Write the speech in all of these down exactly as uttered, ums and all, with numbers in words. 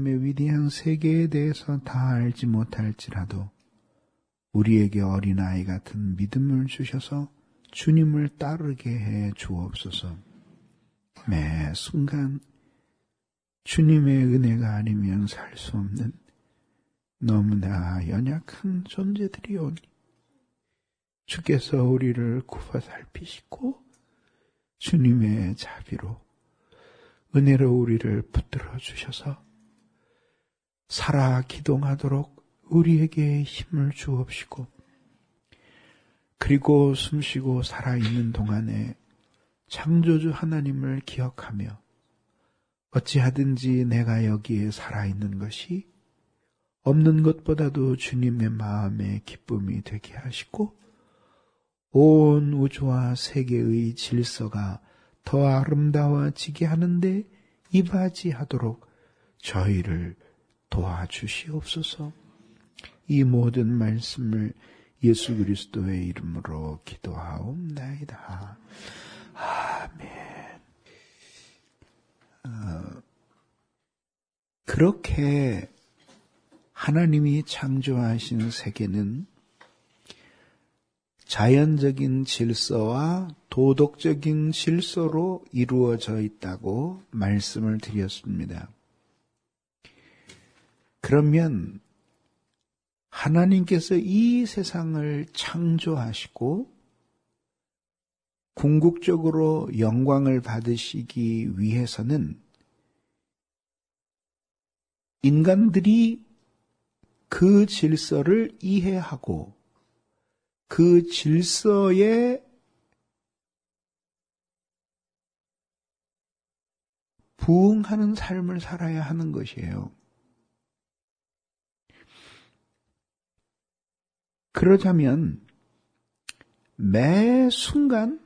하나님의 위대한 세계에 대해서 다 알지 못할지라도 우리에게 어린아이 같은 믿음을 주셔서 주님을 따르게 해 주옵소서. 매 순간 주님의 은혜가 아니면 살 수 없는 너무나 연약한 존재들이오니 주께서 우리를 굽어 살피시고 주님의 자비로 은혜로 우리를 붙들어 주셔서 살아 기동하도록 우리에게 힘을 주옵시고 그리고 숨쉬고 살아있는 동안에 창조주 하나님을 기억하며 어찌하든지 내가 여기에 살아있는 것이 없는 것보다도 주님의 마음에 기쁨이 되게 하시고 온 우주와 세계의 질서가 더 아름다워지게 하는데 이바지하도록 저희를 도와주시옵소서. 이 모든 말씀을 예수 그리스도의 이름으로 기도하옵나이다. 아멘. 어, 그렇게 하나님이 창조하신 세계는 자연적인 질서와 도덕적인 질서로 이루어져 있다고 말씀을 드렸습니다. 그러면 하나님께서 이 세상을 창조하시고 궁극적으로 영광을 받으시기 위해서는 인간들이 그 질서를 이해하고 그 질서에 부응하는 삶을 살아야 하는 것이에요. 그러자면 매 순간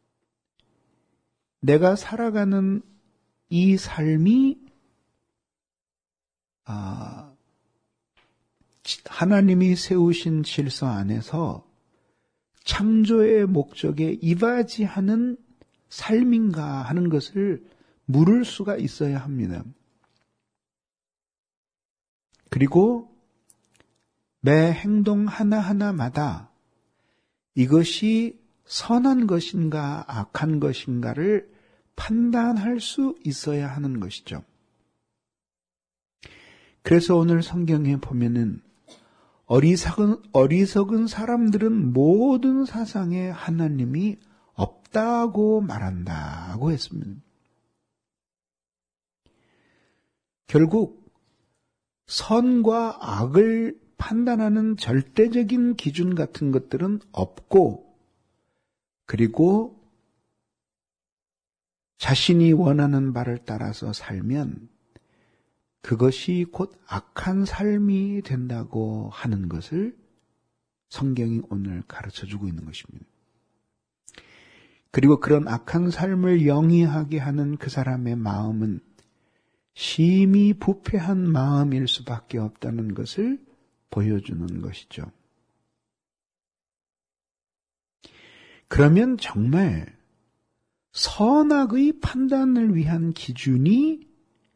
내가 살아가는 이 삶이 아, 하나님이 세우신 질서 안에서 창조의 목적에 이바지하는 삶인가 하는 것을 물을 수가 있어야 합니다. 그리고 매 행동 하나하나마다 이것이 선한 것인가 악한 것인가를 판단할 수 있어야 하는 것이죠. 그래서 오늘 성경에 보면은 어리석은, 어리석은 사람들은 모든 사상에 하나님이 없다고 말한다고 했습니다. 결국 선과 악을 판단하는 절대적인 기준 같은 것들은 없고 그리고 자신이 원하는 바를 따라서 살면 그것이 곧 악한 삶이 된다고 하는 것을 성경이 오늘 가르쳐주고 있는 것입니다. 그리고 그런 악한 삶을 영위하게 하는 그 사람의 마음은 심히 부패한 마음일 수밖에 없다는 것을 보여주는 것이죠. 그러면 정말 선악의 판단을 위한 기준이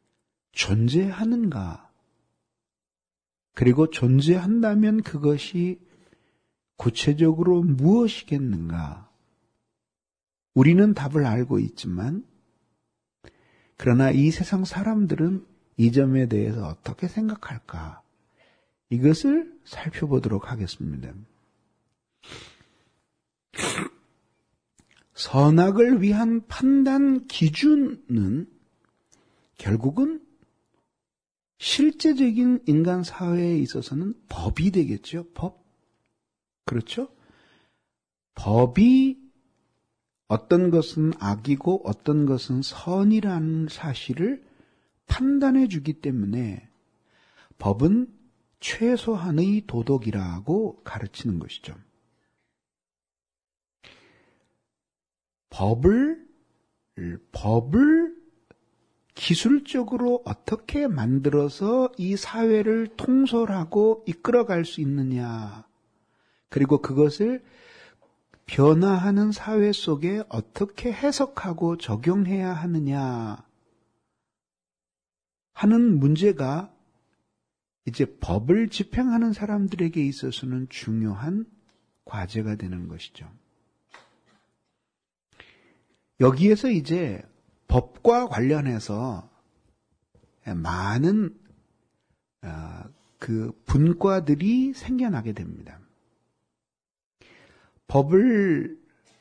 존재하는가? 그리고 존재한다면 그것이 구체적으로 무엇이겠는가? 우리는 답을 알고 있지만 그러나 이 세상 사람들은 이 점에 대해서 어떻게 생각할까? 이것을 살펴보도록 하겠습니다. 선악을 위한 판단 기준은 결국은 실제적인 인간 사회에 있어서는 법이 되겠죠. 법. 그렇죠? 법이 어떤 것은 악이고 어떤 것은 선이라는 사실을 판단해 주기 때문에 법은 최소한의 도덕이라고 가르치는 것이죠. 법을, 법을 기술적으로 어떻게 만들어서 이 사회를 통솔하고 이끌어갈 수 있느냐, 그리고 그것을 변화하는 사회 속에 어떻게 해석하고 적용해야 하느냐 하는 문제가 이제 법을 집행하는 사람들에게 있어서는 중요한 과제가 되는 것이죠. 여기에서 이제 법과 관련해서 많은 그 분과들이 생겨나게 됩니다. 법을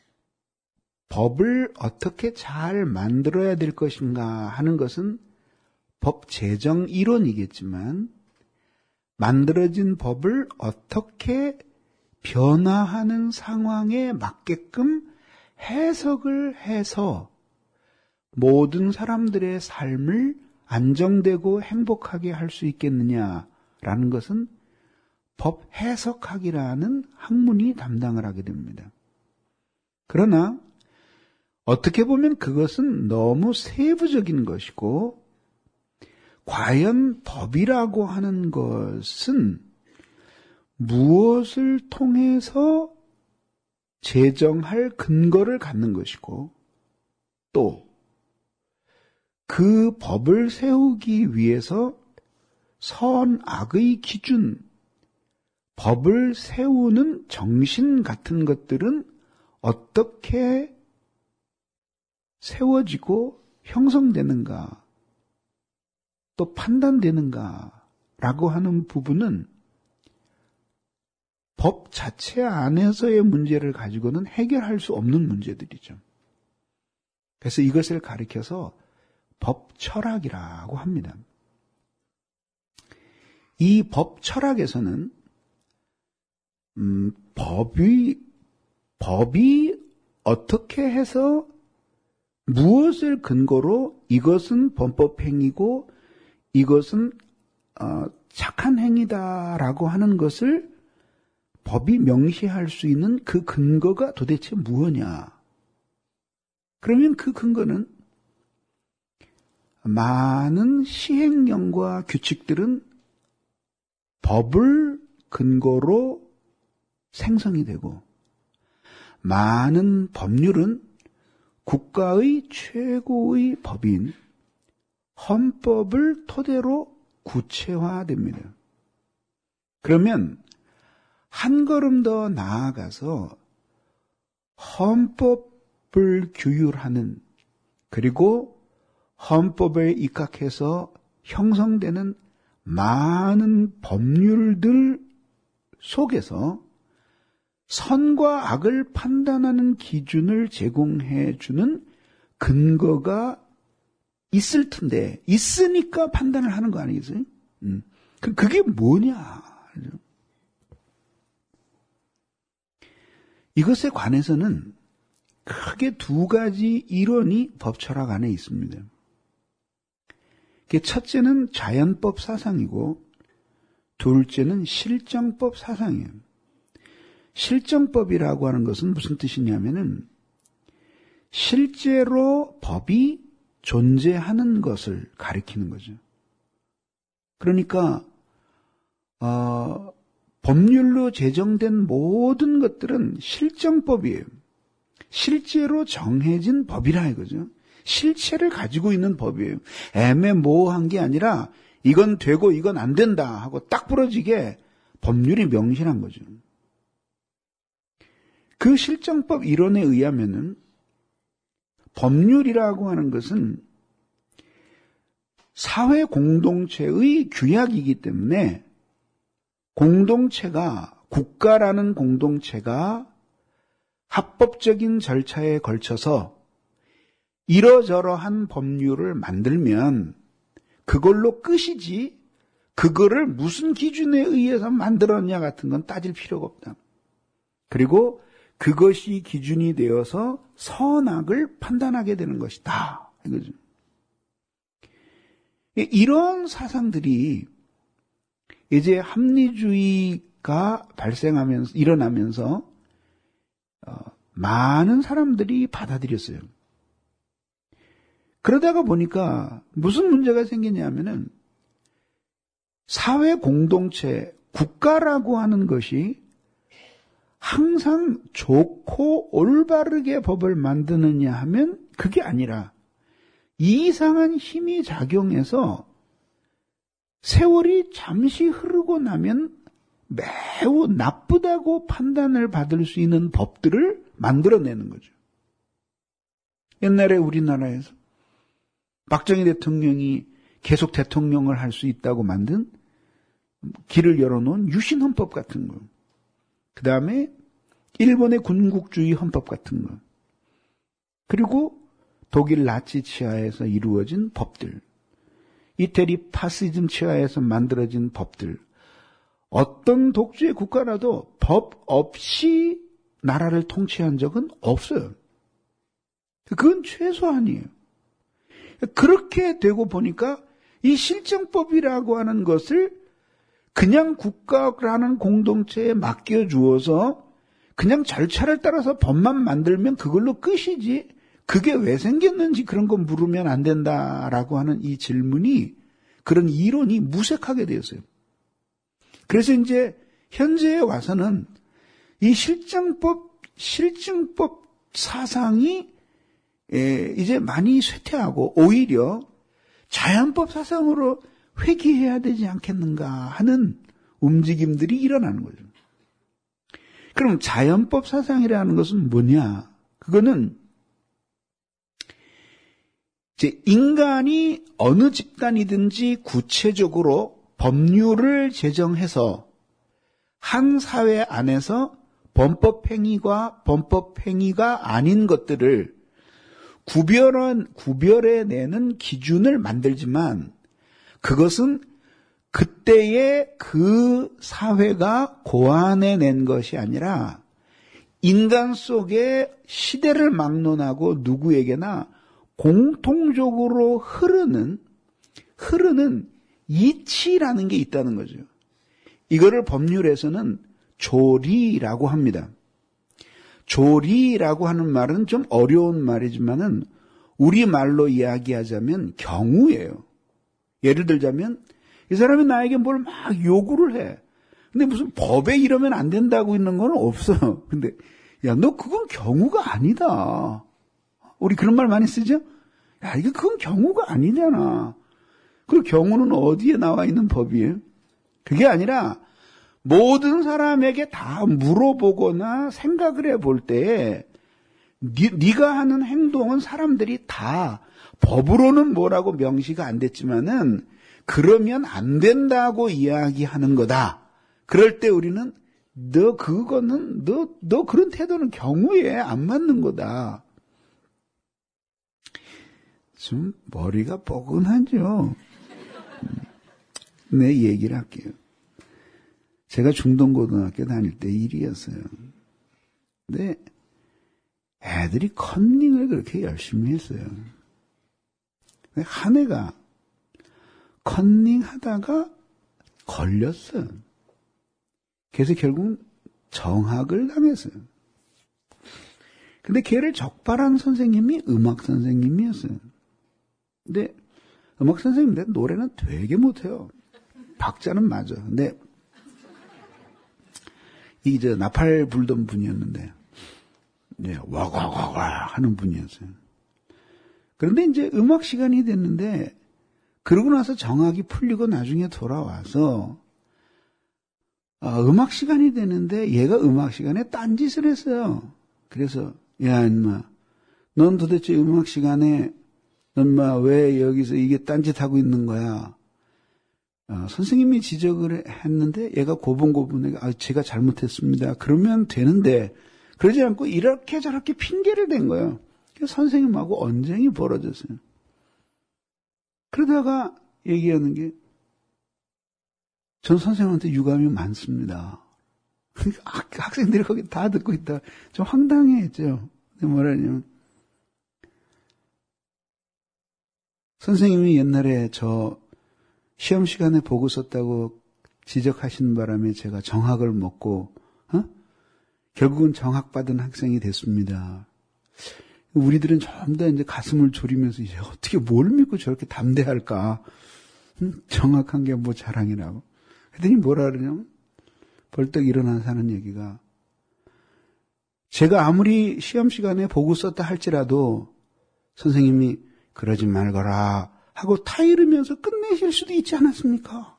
법을 어떻게 잘 만들어야 될 것인가 하는 것은 법 제정 이론이겠지만 만들어진 법을 어떻게 변화하는 상황에 맞게끔 해석을 해서 모든 사람들의 삶을 안정되고 행복하게 할 수 있겠느냐라는 것은 법 해석학이라는 학문이 담당을 하게 됩니다. 그러나 어떻게 보면 그것은 너무 세부적인 것이고 과연 법이라고 하는 것은 무엇을 통해서 제정할 근거를 갖는 것이고 또 그 법을 세우기 위해서 선악의 기준, 법을 세우는 정신 같은 것들은 어떻게 세워지고 형성되는가, 또 판단되는가라고 하는 부분은 법 자체 안에서의 문제를 가지고는 해결할 수 없는 문제들이죠. 그래서 이것을 가리켜서 법 철학이라고 합니다. 이 법 철학에서는 음, 법이 법이 어떻게 해서 무엇을 근거로 이것은 범법행위고 이것은 어, 착한 행위다라고 하는 것을 법이 명시할 수 있는 그 근거가 도대체 무엇이냐? 그러면 그 근거는 많은 시행령과 규칙들은 법을 근거로 생성이 되고 많은 법률은 국가의 최고의 법인 헌법을 토대로 구체화됩니다. 그러면 한 걸음 더 나아가서 헌법을 규율하는 그리고 헌법에 입각해서 형성되는 많은 법률들 속에서 선과 악을 판단하는 기준을 제공해 주는 근거가 있을 텐데 있으니까 판단을 하는 거 아니겠어요? 음. 그게 뭐냐? 이것에 관해서는 크게 두 가지 이론이 법철학 안에 있습니다. 첫째는 자연법 사상이고 둘째는 실정법 사상이에요. 실정법이라고 하는 것은 무슨 뜻이냐면은 실제로 법이 존재하는 것을 가리키는 거죠. 그러니까 어, 법률로 제정된 모든 것들은 실정법이에요. 실제로 정해진 법이라 이거죠. 실체를 가지고 있는 법이에요. 애매모호한 게 아니라 이건 되고 이건 안 된다 하고 딱 부러지게 법률이 명시한 거죠. 그 실정법 이론에 의하면은 법률이라고 하는 것은 사회 공동체의 규약이기 때문에 공동체가, 국가라는 공동체가 합법적인 절차에 걸쳐서 이러저러한 법률을 만들면 그걸로 끝이지 그거를 무슨 기준에 의해서 만들었냐 같은 건 따질 필요가 없다. 그리고 그것이 기준이 되어서 선악을 판단하게 되는 것이다. 이거죠. 이런 사상들이 이제 합리주의가 발생하면서, 일어나면서 어, 많은 사람들이 받아들였어요. 그러다가 보니까 무슨 문제가 생기냐면은 사회 공동체, 국가라고 하는 것이 항상 좋고 올바르게 법을 만드느냐 하면 그게 아니라 이상한 힘이 작용해서 세월이 잠시 흐르고 나면 매우 나쁘다고 판단을 받을 수 있는 법들을 만들어내는 거죠. 옛날에 우리나라에서 박정희 대통령이 계속 대통령을 할 수 있다고 만든 길을 열어놓은 유신헌법 같은 거. 그 다음에 일본의 군국주의 헌법 같은 거. 그리고 독일 나치 치하에서 이루어진 법들. 이태리 파시즘 치하에서 만들어진 법들. 어떤 독주의 국가라도 법 없이 나라를 통치한 적은 없어요. 그건 최소한이에요. 그렇게 되고 보니까 이 실정법이라고 하는 것을 그냥 국가라는 공동체에 맡겨주어서 그냥 절차를 따라서 법만 만들면 그걸로 끝이지 그게 왜 생겼는지 그런 거 물으면 안 된다라고 하는 이 질문이 그런 이론이 무색하게 되었어요. 그래서 이제 현재에 와서는 이 실정법, 실증법 사상이 이제 많이 쇠퇴하고 오히려 자연법 사상으로 회귀해야 되지 않겠는가 하는 움직임들이 일어나는 거죠. 그럼 자연법 사상이라는 것은 뭐냐? 그거는 이제 인간이 어느 집단이든지 구체적으로 법률을 제정해서 한 사회 안에서 범법행위와 범법행위가 아닌 것들을 구별한, 구별해내는 기준을 만들지만 그것은 그때의 그 사회가 고안해낸 것이 아니라 인간 속에 시대를 막론하고 누구에게나 공통적으로 흐르는, 흐르는 이치라는 게 있다는 거죠. 이거를 법률에서는 조리라고 합니다. 조리라고 하는 말은 좀 어려운 말이지만은 우리말로 이야기하자면 경우예요. 예를 들자면 이 사람이 나에게 뭘 막 요구를 해. 근데 무슨 법에 이러면 안 된다고 있는 건 없어. 근데 야, 너 그건 경우가 아니다. 우리 그런 말 많이 쓰죠? 야, 이게 그건 경우가 아니잖아. 그 경우는 어디에 나와 있는 법이에요? 그게 아니라 모든 사람에게 다 물어보거나 생각을 해볼 때에 니, 네가 하는 행동은 사람들이 다 법으로는 뭐라고 명시가 안 됐지만은 그러면 안 된다고 이야기하는 거다. 그럴 때 우리는 너 그거는 너, 너 그런 태도는 경우에 안 맞는 거다. 좀 머리가 뻐근하죠. 내 얘기를 할게요. 제가 중동고등학교 다닐 때 일이었어요. 근데 애들이 컨닝을 그렇게 열심히 했어요. 근데 한 애가 컨닝 하다가 걸렸어요. 그래서 결국 정학을 당했어요. 근데 걔를 적발한 선생님이 음악 선생님이었어요. 근데 음악 선생님인데 노래는 되게 못해요. 박자는 맞아. 근데 이제 나팔 불던 분이었는데, 네, 와와와와 하는 분이었어요. 그런데 이제 음악 시간이 됐는데, 그러고 나서 정학이 풀리고 나중에 돌아와서, 어, 음악 시간이 되는데 얘가 음악 시간에 딴짓을 했어요. 그래서, 야, 인마, 넌 도대체 음악 시간에, 넌 마, 왜 여기서 이게 딴짓하고 있는 거야? 어, 선생님이 지적을 했는데 얘가 고분고분하게 아, 제가 잘못했습니다. 그러면 되는데 그러지 않고 이렇게 저렇게 핑계를 댄 거예요. 그래서 선생님하고 언쟁이 벌어졌어요. 그러다가 얘기하는 게 전 선생님한테 유감이 많습니다. 학생들이 거기 다 듣고 있다. 좀 황당해했죠. 뭐라냐면 선생님이 옛날에 저 시험 시간에 보고 썼다고 지적하시는 바람에 제가 정학을 먹고 어? 결국은 정학받은 학생이 됐습니다. 우리들은 좀 더 이제 가슴을 졸이면서 이제 어떻게 뭘 믿고 저렇게 담대할까? 응? 정학한 게 뭐 자랑이라고. 그랬더니 뭐라 그러냐면 벌떡 일어나서 하는 얘기가 제가 아무리 시험 시간에 보고 썼다 할지라도 선생님이 그러지 말거라 하고 타이르면서 끝내실 수도 있지 않았습니까?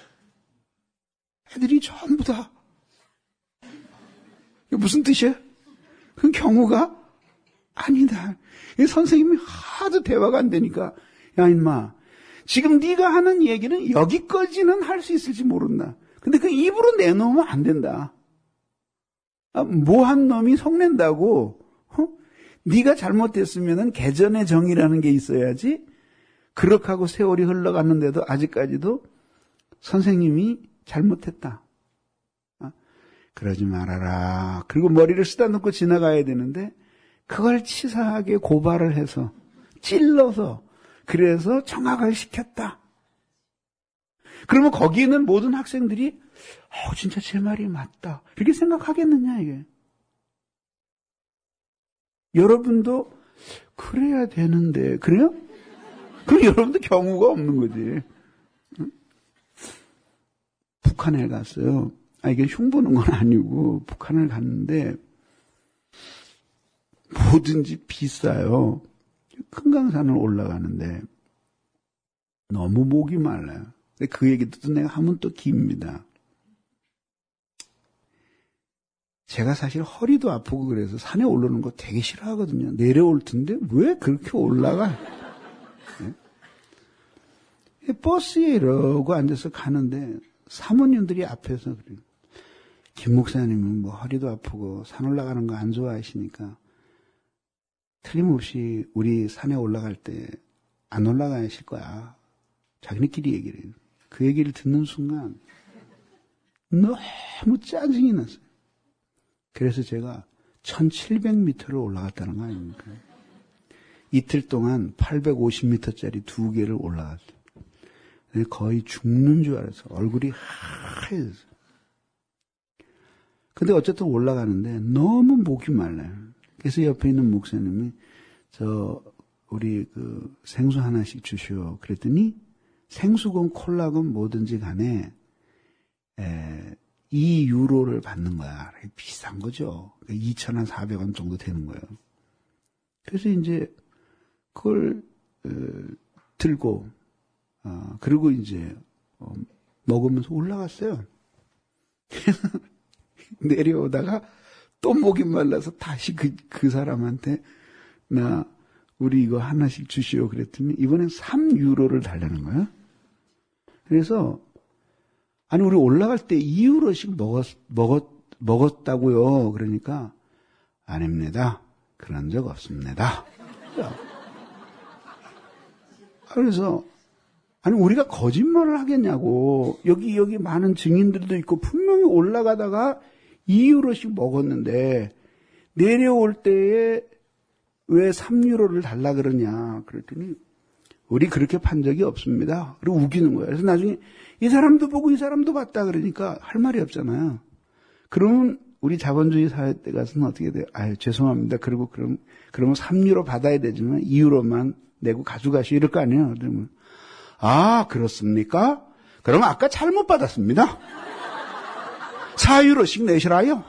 애들이 전부 다. 이게 무슨 뜻이에요? 그 경우가 아니다. 선생님이 하도 대화가 안 되니까, 야 인마, 지금 네가 하는 얘기는 여기까지는 할 수 있을지 모른다. 근데 그 입으로 내놓으면 안 된다. 아, 뭐한 놈이 성낸다고, 어? 네가 잘못됐으면은 개전의 정의라는 게 있어야지. 그렇게 하고 세월이 흘러갔는데도 아직까지도 선생님이 잘못했다. 아, 그러지 말아라. 그리고 머리를 쓰다놓고 지나가야 되는데 그걸 치사하게 고발을 해서 찔러서 그래서 정학을 시켰다. 그러면 거기 있는 모든 학생들이 어, 진짜 제 말이 맞다. 이렇게 생각하겠느냐 이게. 여러분도 그래야 되는데 그래요? 그럼 여러분도 경우가 없는 거지. 응? 북한에 갔어요. 아, 이게 흉보는 건 아니고 북한을 갔는데 뭐든지 비싸요. 금강산을 올라가는데 너무 목이 말라요. 근데 그 얘기도 또 내가 하면 또 깁니다. 제가 사실 허리도 아프고 그래서 산에 올라오는 거 되게 싫어하거든요. 내려올 텐데 왜 그렇게 올라가? 네? 버스에 이러고 앉아서 가는데 사모님들이 앞에서 그래요. 김 목사님은 뭐 허리도 아프고 산 올라가는 거 안 좋아하시니까 틀림없이 우리 산에 올라갈 때 안 올라가실 거야. 자기네끼리 얘기를 해요. 그 얘기를 듣는 순간 너무 짜증이 났어요. 그래서 제가 천칠백 미터를 올라갔다는 거 아닙니까? 이틀 동안 팔백오십 미터짜리 두 개를 올라갔어요. 거의 죽는 줄 알았어. 얼굴이 하얘졌어요. 근데 어쨌든 올라가는데 너무 목이 말라요. 그래서 옆에 있는 목사님이 저 우리 그 생수 하나씩 주시오. 그랬더니 생수건 콜라건 뭐든지 간에 에, 이 유로를 받는 거야. 비싼 거죠. 이천사백 원 정도 되는 거예요. 그래서 이제 그걸 어, 들고 어, 그리고 이제 어, 먹으면서 올라갔어요. 내려오다가 또 목이 말라서 다시 그, 그 사람한테 나 우리 이거 하나씩 주시오 그랬더니 이번엔 삼 유로를 달라는 거예요. 그래서 아니 우리 올라갈 때 이 유로씩 먹었, 먹었, 먹었다고요. 그러니까 아닙니다. 그런 적 없습니다. 그래서 아니 우리가 거짓말을 하겠냐고. 여기 여기 많은 증인들도 있고 분명히 올라가다가 이 유로씩 먹었는데 내려올 때에 왜 삼 유로를 달라 그러냐. 그랬더니 우리 그렇게 판 적이 없습니다. 그리고 우기는 거예요. 그래서 나중에 이 사람도 보고 이 사람도 봤다 그러니까 할 말이 없잖아요. 그러면 우리 자본주의 사회 때 가서는 어떻게 돼요? 아유 죄송합니다. 그리고 그럼 그러면 삼 유로 받아야 되지만 이 유로만 내고 가져가시오 이럴 거 아니에요. 그러면 아 그렇습니까? 그러면 아까 잘못 받았습니다. 사 유로씩 내시라요.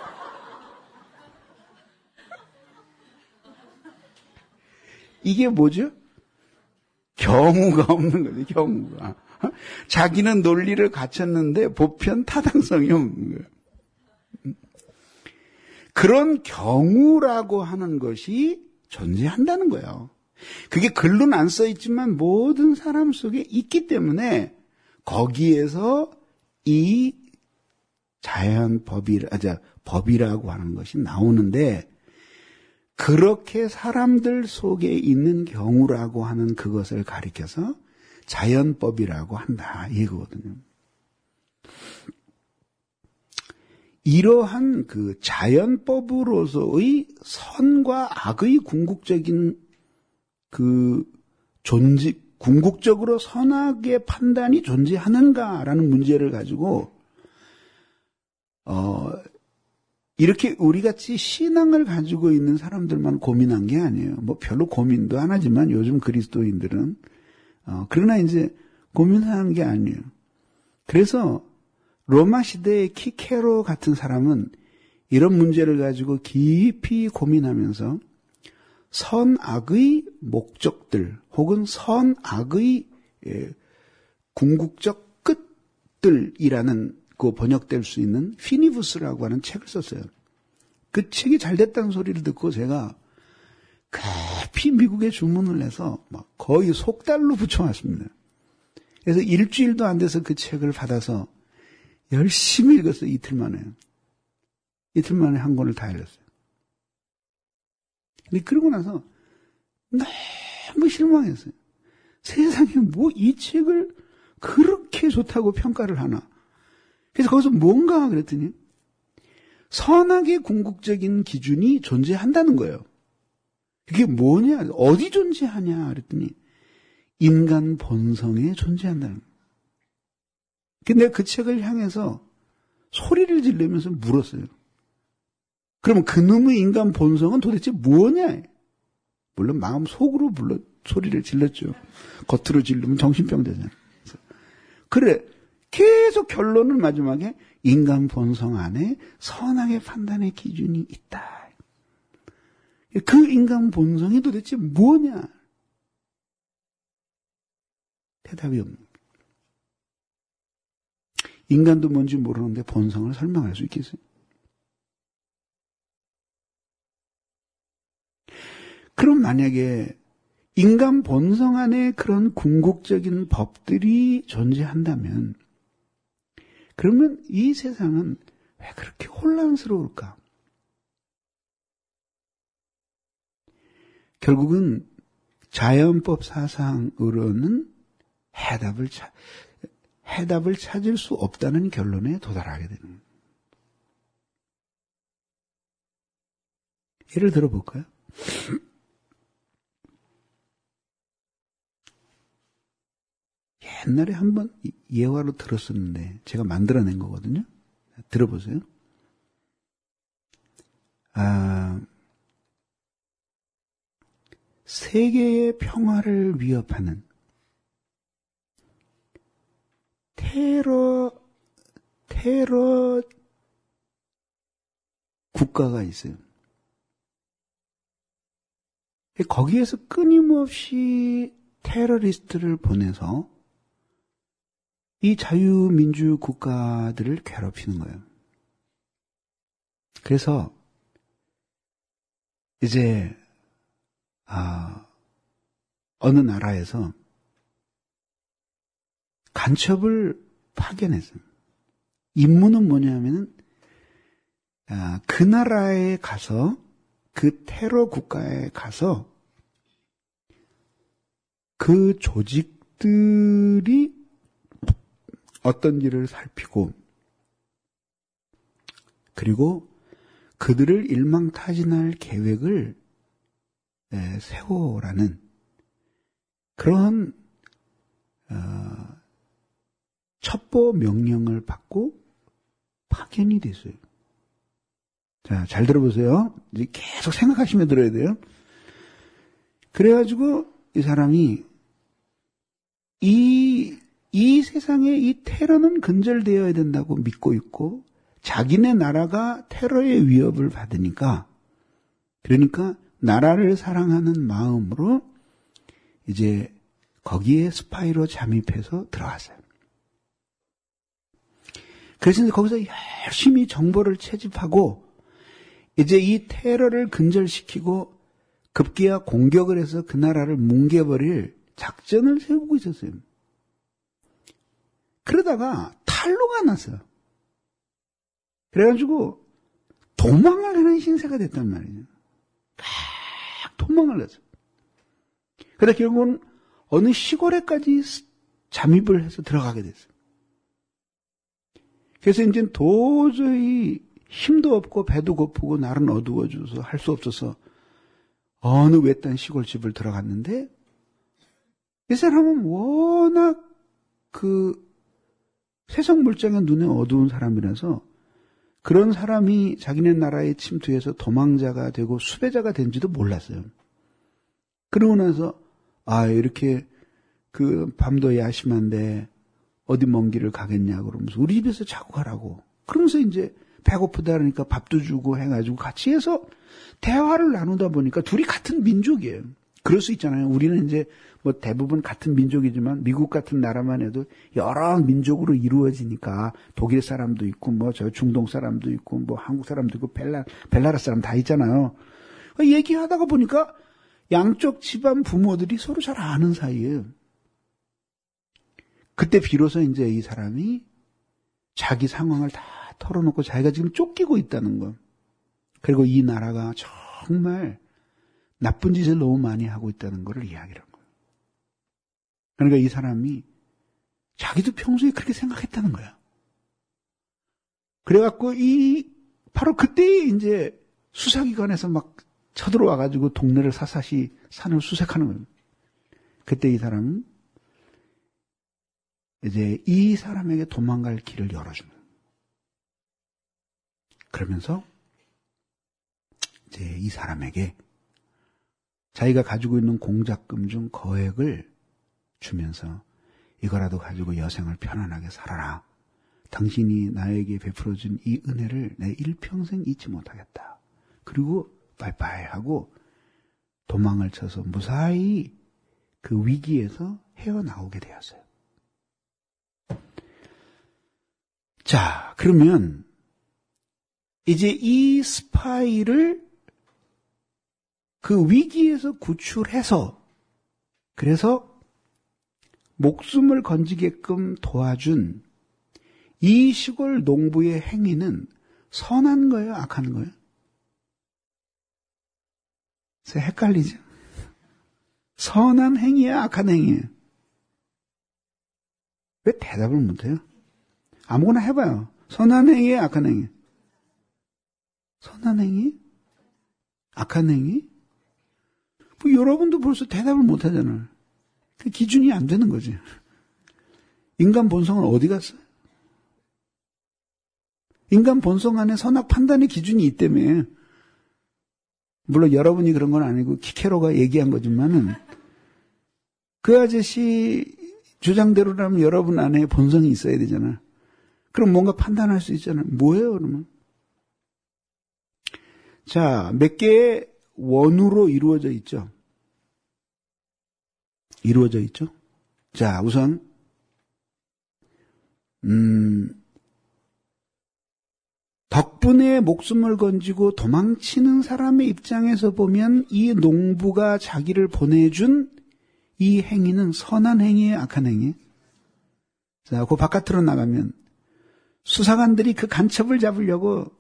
이게 뭐죠? 경우가 없는 거죠. 경우가. 자기는 논리를 갖췄는데 보편 타당성이 없는 거예요. 그런 경우라고 하는 것이 존재한다는 거예요. 그게 글로는 안 써 있지만 모든 사람 속에 있기 때문에 거기에서 이 자연법이, 아, 자, 법이라고 하는 것이 나오는데 그렇게 사람들 속에 있는 경우라고 하는 그것을 가리켜서 자연법이라고 한다 이거거든요. 이러한 그 자연법으로서의 선과 악의 궁극적인 그 존재, 궁극적으로 선악의 판단이 존재하는가라는 문제를 가지고 어. 이렇게 우리같이 신앙을 가지고 있는 사람들만 고민한 게 아니에요. 뭐 별로 고민도 안 하지만 요즘 그리스도인들은 어, 그러나 이제 고민하는 게 아니에요. 그래서 로마 시대의 키케로 같은 사람은 이런 문제를 가지고 깊이 고민하면서 선악의 목적들 혹은 선악의 궁극적 끝들이라는 그 번역될 수 있는 피니부스라고 하는 책을 썼어요. 그 책이 잘 됐다는 소리를 듣고 제가 급히 미국에 주문을 해서 막 거의 속달로 붙여왔습니다. 그래서 일주일도 안 돼서 그 책을 받아서 열심히 읽었어요. 이틀 만에. 이틀 만에 한 권을 다 읽었어요. 근데 그러고 나서 너무 실망했어요. 세상에 뭐 이 책을 그렇게 좋다고 평가를 하나. 그래서 거기서 뭔가 그랬더니 선악의 궁극적인 기준이 존재한다는 거예요. 그게 뭐냐? 어디 존재하냐? 그랬더니 인간 본성에 존재한다는 거예요. 근데 그 책을 향해서 소리를 지르면서 물었어요. 그러면 그놈의 인간 본성은 도대체 뭐냐? 물론 마음 속으로 불러 소리를 질렀죠. 겉으로 지르면 정신병 되잖아요. 그래, 계속 결론을 마지막에 인간 본성 안에 선악의 판단의 기준이 있다. 그 인간 본성이 도대체 뭐냐? 대답이 없는 거예요. 인간도 뭔지 모르는데 본성을 설명할 수 있겠어요? 그럼 만약에 인간 본성 안에 그런 궁극적인 법들이 존재한다면 그러면 이 세상은 왜 그렇게 혼란스러울까? 결국은 자연법 사상으로는 해답을 찾, 해답을 찾을 수 없다는 결론에 도달하게 되는 거예요. 예를 들어볼까요? 옛날에 한번 예화로 들었었는데 제가 만들어낸 거거든요. 들어보세요. 아, 세계의 평화를 위협하는 테러, 테러 국가가 있어요. 거기에서 끊임없이 테러리스트를 보내서 이 자유민주 국가들을 괴롭히는 거예요. 그래서 이제 아, 어느 나라에서 간첩을 파견했어요. 임무는 뭐냐면은 아, 그 나라에 가서 그 테러 국가에 가서 그 조직들이 어떤 일을 살피고 그리고 그들을 일망타진할 계획을 세워라는 그런 어, 첩보 명령을 받고 파견이 됐어요. 자, 잘 들어보세요. 이제 계속 생각하시며 들어야 돼요. 그래가지고 이 사람이 이, 이 세상에 이 테러는 근절되어야 된다고 믿고 있고 자기네 나라가 테러의 위협을 받으니까 그러니까 나라를 사랑하는 마음으로 이제 거기에 스파이로 잠입해서 들어갔어요. 그래서 이제 거기서 열심히 정보를 채집하고 이제 이 테러를 근절시키고 급기야 공격을 해서 그 나라를 뭉개버릴 작전을 세우고 있었어요. 그러다가 탈로가 났어요. 그래가지고 도망을 하는 신세가 됐단 말이에요. 막 도망을 했어요. 그러다 결국은 어느 시골에까지 잠입을 해서 들어가게 됐어요. 그래서 이제 도저히 힘도 없고 배도 고프고 날은 어두워져서 할 수 없어서 어느 외딴 시골집을 들어갔는데 이 사람은 워낙 그 세상 물정의 눈에 어두운 사람이라서 그런 사람이 자기네 나라에 침투해서 도망자가 되고 수배자가 된지도 몰랐어요. 그러고 나서 아 이렇게 그 밤도 야심한데 어디 먼 길을 가겠냐 그러면서 우리 집에서 자고 가라고 그러면서 이제 배고프다 그러니까 밥도 주고 해가지고 같이 해서 대화를 나누다 보니까 둘이 같은 민족이에요. 그럴 수 있잖아요. 우리는 이제 뭐 대부분 같은 민족이지만 미국 같은 나라만 해도 여러 민족으로 이루어지니까 독일 사람도 있고 뭐 저 중동 사람도 있고 뭐 한국 사람도 있고 벨라, 벨라루스 사람 다 있잖아요. 얘기하다가 보니까 양쪽 집안 부모들이 서로 잘 아는 사이예요. 그때 비로소 이제 이 사람이 자기 상황을 다 털어놓고 자기가 지금 쫓기고 있다는 거. 그리고 이 나라가 정말 나쁜 짓을 너무 많이 하고 있다는 것을 이야기를 한 거예요. 그러니까 이 사람이 자기도 평소에 그렇게 생각했다는 거야. 그래갖고 이 바로 그때 이제 수사기관에서 막 쳐들어와가지고 동네를 사사시 산을 수색하는 거예요. 그때 이 사람은 이제 이 사람에게 도망갈 길을 열어주는 거예요. 그러면서 이제 이 사람에게 자기가 가지고 있는 공작금 중 거액을 주면서 이거라도 가지고 여생을 편안하게 살아라. 당신이 나에게 베풀어준 이 은혜를 내 일평생 잊지 못하겠다. 그리고 빠이빠이 하고 도망을 쳐서 무사히 그 위기에서 헤어나오게 되었어요. 자, 그러면 이제 이 스파이를 그 위기에서 구출해서 그래서 목숨을 건지게끔 도와준 이 시골 농부의 행위는 선한 거예요? 악한 거예요? 그래서 헷갈리죠? 선한 행위야? 악한 행위예요? 왜 대답을 못해요? 아무거나 해봐요. 선한 행위야? 악한 행위? 선한 행위? 악한 행위? 뭐 여러분도 벌써 대답을 못하잖아요. 그 기준이 안 되는 거지. 인간 본성은 어디 갔어요? 인간 본성 안에 선악 판단의 기준이 있다며. 물론 여러분이 그런 건 아니고 키케로가 얘기한 거지만은 그 아저씨 주장대로라면 여러분 안에 본성이 있어야 되잖아. 그럼 뭔가 판단할 수 있잖아. 뭐예요, 그러면? 자, 몇 개의 원으로 이루어져 있죠. 이루어져 있죠. 자, 우선 음, 덕분에 목숨을 건지고 도망치는 사람의 입장에서 보면 이 농부가 자기를 보내준 이 행위는 선한 행위예요, 악한 행위예요? 자, 그 바깥으로 나가면 수사관들이 그 간첩을 잡으려고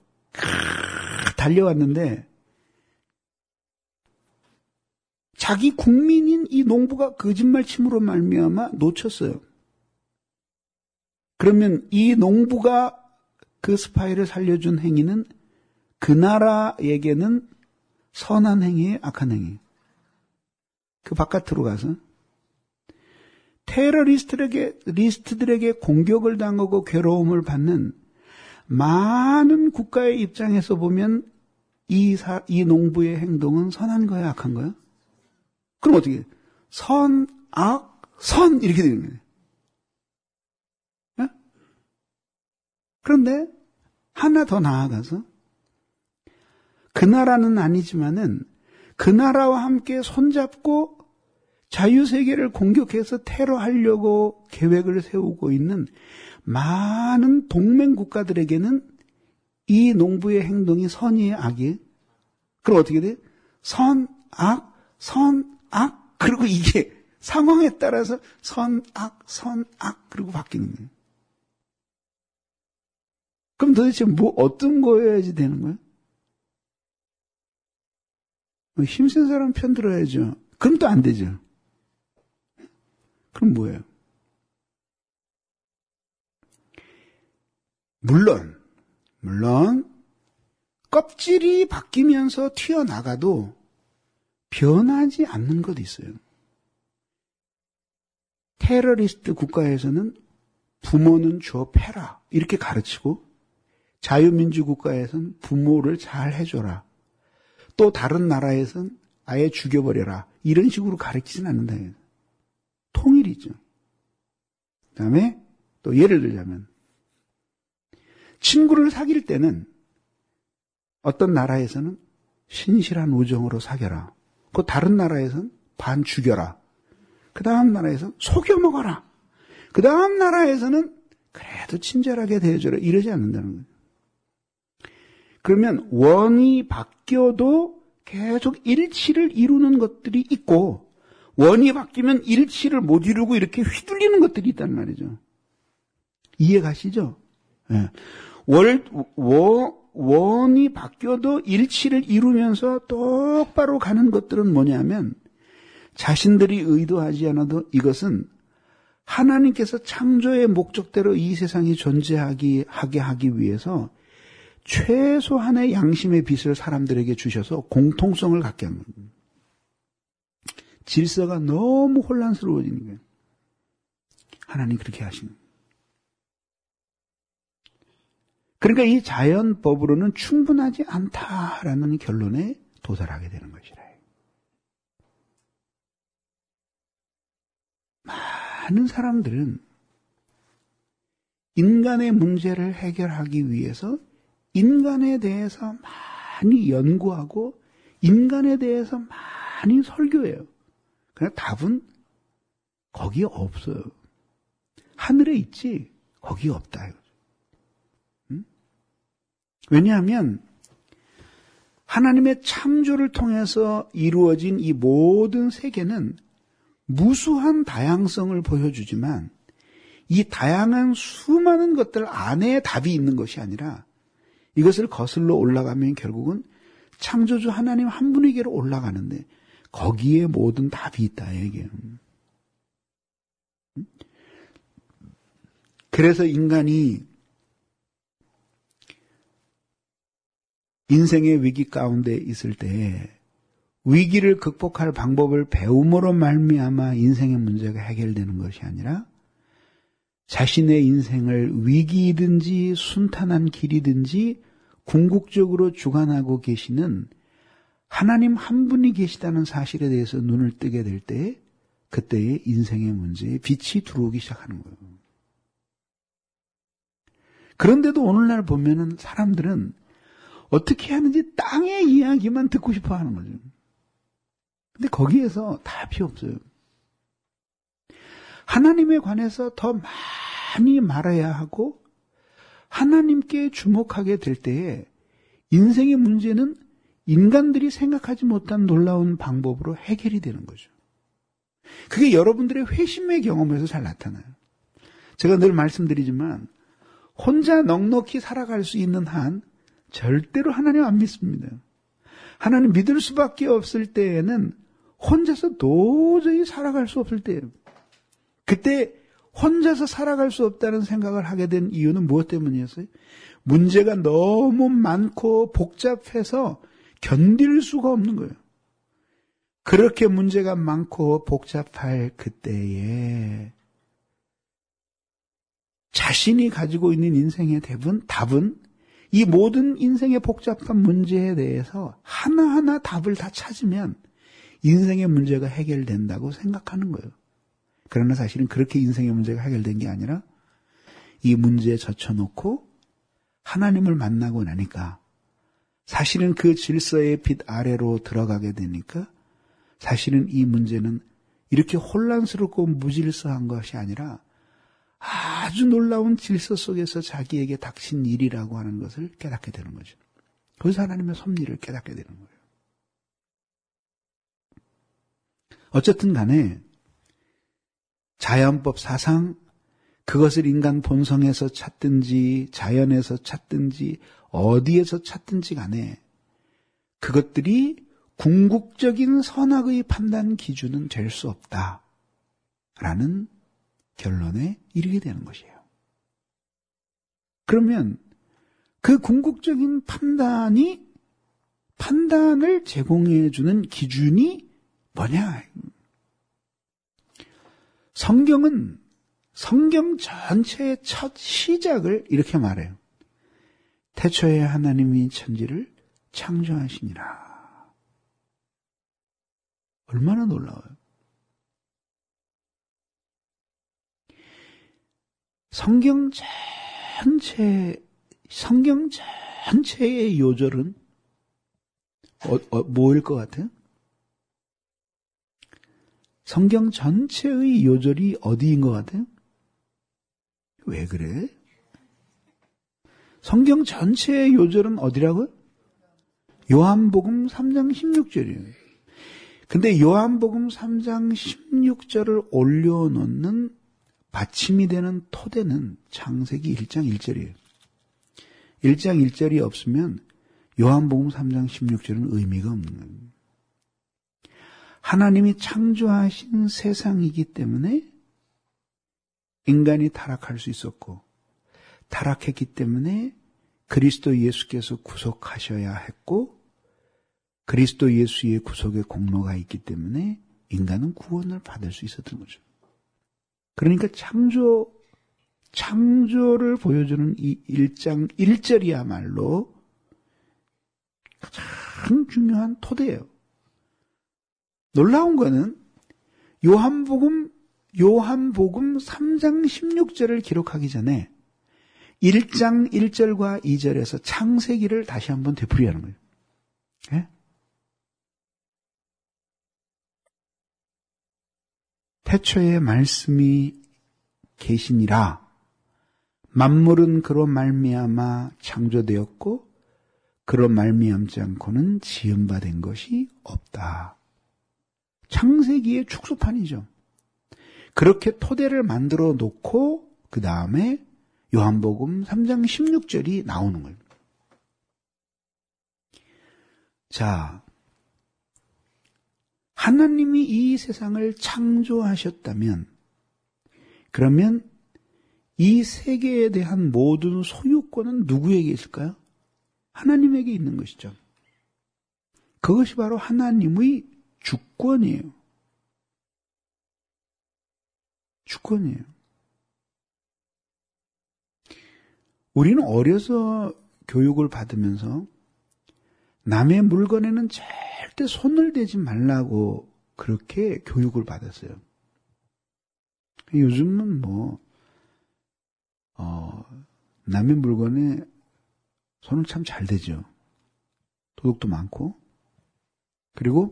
달려왔는데 자기 국민인 이 농부가 거짓말침으로 말미암아 놓쳤어요. 그러면 이 농부가 그 스파이를 살려준 행위는 그 나라에게는 선한 행위에 악한 행위. 그 바깥으로 가서 테러리스트들에게 리스트들에게 공격을 당하고 괴로움을 받는 많은 국가의 입장에서 보면 이, 사, 이 농부의 행동은 선한 거야, 악한 거야? 그럼 어떻게 해? 선, 악, 선 이렇게 되는 거예요. 네? 그런데 하나 더 나아가서 그 나라는 아니지만은 그 나라와 함께 손잡고 자유세계를 공격해서 테러하려고 계획을 세우고 있는 많은 동맹 국가들에게는 이 농부의 행동이 선이에요, 악이에요? 그럼 어떻게 돼요? 선, 악, 선, 악, 그리고 이게 상황에 따라서 선, 악, 선, 악, 그리고 바뀌는 거예요. 그럼 도대체 뭐, 어떤 거여야지 되는 거예요? 힘센 사람 편 들어야죠. 그럼 또 안 되죠. 그럼 뭐예요? 물론, 물론, 껍질이 바뀌면서 튀어나가도 변하지 않는 것도 있어요. 테러리스트 국가에서는 부모는 줘 패라 이렇게 가르치고 자유민주 국가에서는 부모를 잘 해줘라. 또 다른 나라에서는 아예 죽여버려라. 이런 식으로 가르치진 않는다. 통일이죠. 그 다음에 또 예를 들자면 친구를 사귈 때는 어떤 나라에서는 신실한 우정으로 사겨라. 그 다른 나라에서는 반 죽여라. 그 다음 나라에서 속여 먹어라. 그 다음 나라에서는 그래도 친절하게 대해줘라. 이러지 않는다는 거예요. 그러면 원이 바뀌어도 계속 일치를 이루는 것들이 있고, 원이 바뀌면 일치를 못 이루고 이렇게 휘둘리는 것들이 있단 말이죠. 이해 가시죠? 네. 월, 워, 원이 바뀌어도 일치를 이루면서 똑바로 가는 것들은 뭐냐면, 자신들이 의도하지 않아도 이것은 하나님께서 창조의 목적대로 이 세상이 존재하게 하게 하기 위해서 최소한의 양심의 빛을 사람들에게 주셔서 공통성을 갖게 한 겁니다. 질서가 너무 혼란스러워지는 거예요. 하나님 그렇게 하시는 거예요. 그러니까 이 자연법으로는 충분하지 않다라는 결론에 도달하게 되는 것이라. 많은 사람들은 인간의 문제를 해결하기 위해서 인간에 대해서 많이 연구하고 인간에 대해서 많이 설교해요. 그러나 답은 거기에 없어요. 하늘에 있지 거기에 없다. 응? 왜냐하면 하나님의 창조를 통해서 이루어진 이 모든 세계는 무수한 다양성을 보여주지만 이 다양한 수많은 것들 안에 답이 있는 것이 아니라 이것을 거슬러 올라가면 결국은 창조주 하나님 한 분에게로 올라가는데 거기에 모든 답이 있다 얘기예요. 그래서 인간이 인생의 위기 가운데 있을 때 위기를 극복할 방법을 배움으로 말미암아 인생의 문제가 해결되는 것이 아니라 자신의 인생을 위기이든지 순탄한 길이든지 궁극적으로 주관하고 계시는 하나님 한 분이 계시다는 사실에 대해서 눈을 뜨게 될 때 그때의 인생의 문제에 빛이 들어오기 시작하는 거예요. 그런데도 오늘날 보면은 사람들은 어떻게 하는지 땅의 이야기만 듣고 싶어 하는 거죠. 근데 거기에서 답이 없어요. 하나님에 관해서 더 많이 말해야 하고 하나님께 주목하게 될 때에 인생의 문제는 인간들이 생각하지 못한 놀라운 방법으로 해결이 되는 거죠. 그게 여러분들의 회심의 경험에서 잘 나타나요. 제가 늘 말씀드리지만 혼자 넉넉히 살아갈 수 있는 한 절대로 하나님 안 믿습니다. 하나님 믿을 수밖에 없을 때에는 혼자서 도저히 살아갈 수 없을 때예요. 그때 혼자서 살아갈 수 없다는 생각을 하게 된 이유는 무엇 때문이었어요? 문제가 너무 많고 복잡해서 견딜 수가 없는 거예요. 그렇게 문제가 많고 복잡할 그때에 자신이 가지고 있는 인생의 대부분, 답은 이 모든 인생의 복잡한 문제에 대해서 하나하나 답을 다 찾으면 인생의 문제가 해결된다고 생각하는 거예요. 그러나 사실은 그렇게 인생의 문제가 해결된 게 아니라 이 문제에 젖혀놓고 하나님을 만나고 나니까 사실은 그 질서의 빛 아래로 들어가게 되니까 사실은 이 문제는 이렇게 혼란스럽고 무질서한 것이 아니라 아주 놀라운 질서 속에서 자기에게 닥친 일이라고 하는 것을 깨닫게 되는 거죠. 거기서 하나님의 섭리를 깨닫게 되는 거예요. 어쨌든 간에 자연법 사상, 그것을 인간 본성에서 찾든지 자연에서 찾든지 어디에서 찾든지 간에 그것들이 궁극적인 선악의 판단 기준은 될 수 없다라는 결론에 이르게 되는 것이에요. 그러면 그 궁극적인 판단이 판단을 제공해 주는 기준이 뭐냐? 성경은 성경 전체의 첫 시작을 이렇게 말해요. 태초에 하나님이 천지를 창조하시니라. 얼마나 놀라워요. 성경 전체, 성경 전체의 요절은 어, 어, 뭐일 것 같아요? 성경 전체의 요절이 어디인 것 같아요? 왜 그래? 성경 전체의 요절은 어디라고요? 요한복음 삼 장 십육 절이에요. 근데 요한복음 삼 장 십육 절을 올려놓는 받침이 되는 토대는 창세기 일 장 일 절이에요. 일 장 일 절이 없으면 요한복음 삼 장 십육 절은 의미가 없는 거예요. 하나님이 창조하신 세상이기 때문에 인간이 타락할 수 있었고, 타락했기 때문에 그리스도 예수께서 구속하셔야 했고, 그리스도 예수의 구속의 공로가 있기 때문에 인간은 구원을 받을 수 있었던 거죠. 그러니까 창조, 창조를 보여주는 이 일 장 일 절이야말로 가장 중요한 토대예요. 놀라운 거는 요한복음, 요한복음 삼 장 십육 절을 기록하기 전에 일 장 일 절과 이 절에서 창세기를 다시 한번 되풀이하는 거예요. 네? 태초에 말씀이 계시니라. 만물은 그로 말미암아 창조되었고 그로 말미암지 않고는 지음받은 것이 없다. 창세기의 축소판이죠. 그렇게 토대를 만들어 놓고 그 다음에 요한복음 삼 장 십육 절이 나오는 거예요. 자, 하나님이 이 세상을 창조하셨다면 그러면 이 세계에 대한 모든 소유권은 누구에게 있을까요? 하나님에게 있는 것이죠. 그것이 바로 하나님의 주권이에요. 주권이에요. 우리는 어려서 교육을 받으면서 남의 물건에는 절대 손을 대지 말라고 그렇게 교육을 받았어요. 요즘은 뭐 어, 남의 물건에 손을 참 잘 대죠. 도둑도 많고. 그리고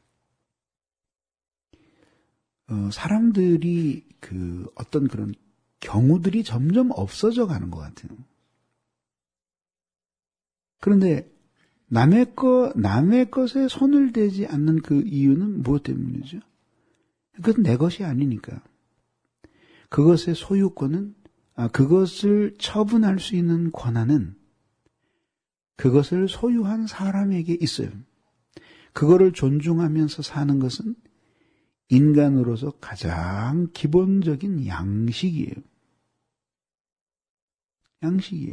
어, 사람들이 그 어떤 그런 경우들이 점점 없어져 가는 것 같아요. 그런데 남의 거, 남의 것에 손을 대지 않는 그 이유는 무엇 때문이죠? 그것은 내 것이 아니니까. 그것의 소유권은, 아, 그것을 처분할 수 있는 권한은 그것을 소유한 사람에게 있어요. 그거를 존중하면서 사는 것은 인간으로서 가장 기본적인 양식이에요. 양식이에요.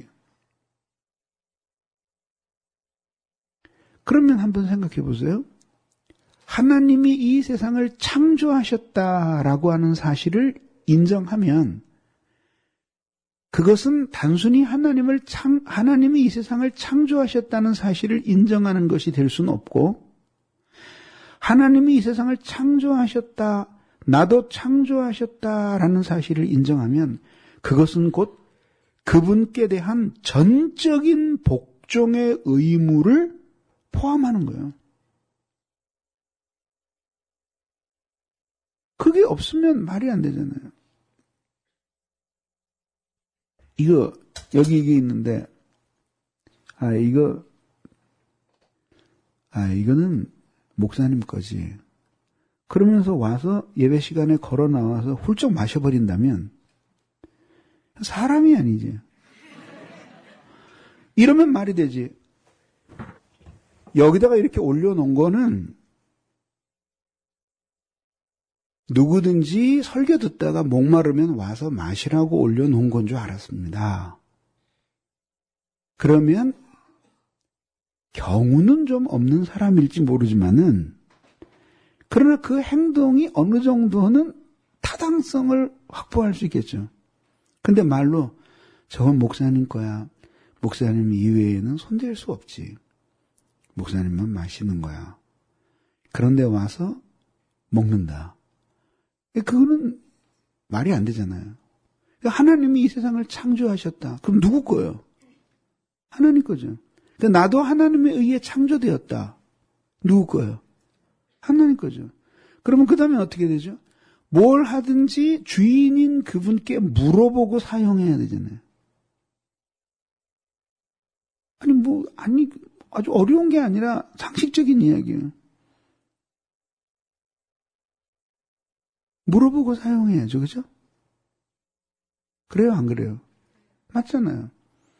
그러면 한번 생각해 보세요. 하나님이 이 세상을 창조하셨다라고 하는 사실을 인정하면 그것은 단순히 하나님을 창, 하나님이 이 세상을 창조하셨다는 사실을 인정하는 것이 될 수는 없고, 하나님이 이 세상을 창조하셨다, 나도 창조하셨다라는 사실을 인정하면 그것은 곧 그분께 대한 전적인 복종의 의무를 포함하는 거예요. 그게 없으면 말이 안 되잖아요. 이거 여기 이게 있는데 아 이거 아 이거는 목사님 거지. 그러면서 와서 예배 시간에 걸어 나와서 훌쩍 마셔버린다면 사람이 아니지. 이러면 말이 되지. 여기다가 이렇게 올려놓은 거는 누구든지 설교 듣다가 목마르면 와서 마시라고 올려놓은 건 줄 알았습니다. 그러면 경우는 좀 없는 사람일지 모르지만은 그러나 그 행동이 어느 정도는 타당성을 확보할 수 있겠죠. 근데 말로 저건 목사님 거야. 목사님 이외에는 손댈 수 없지. 목사님만 마시는 거야. 그런데 와서 먹는다. 그거는 말이 안 되잖아요. 하나님이 이 세상을 창조하셨다. 그럼 누구 거예요? 하나님 거죠. 나도 하나님에 의해 창조되었다. 누구 거예요? 하나님 거죠. 그러면 그 다음에 어떻게 되죠? 뭘 하든지 주인인 그분께 물어보고 사용해야 되잖아요. 아니, 뭐, 아니, 아주 어려운 게 아니라 상식적인 이야기예요. 물어보고 사용해야죠, 그죠? 그래요, 안 그래요? 맞잖아요.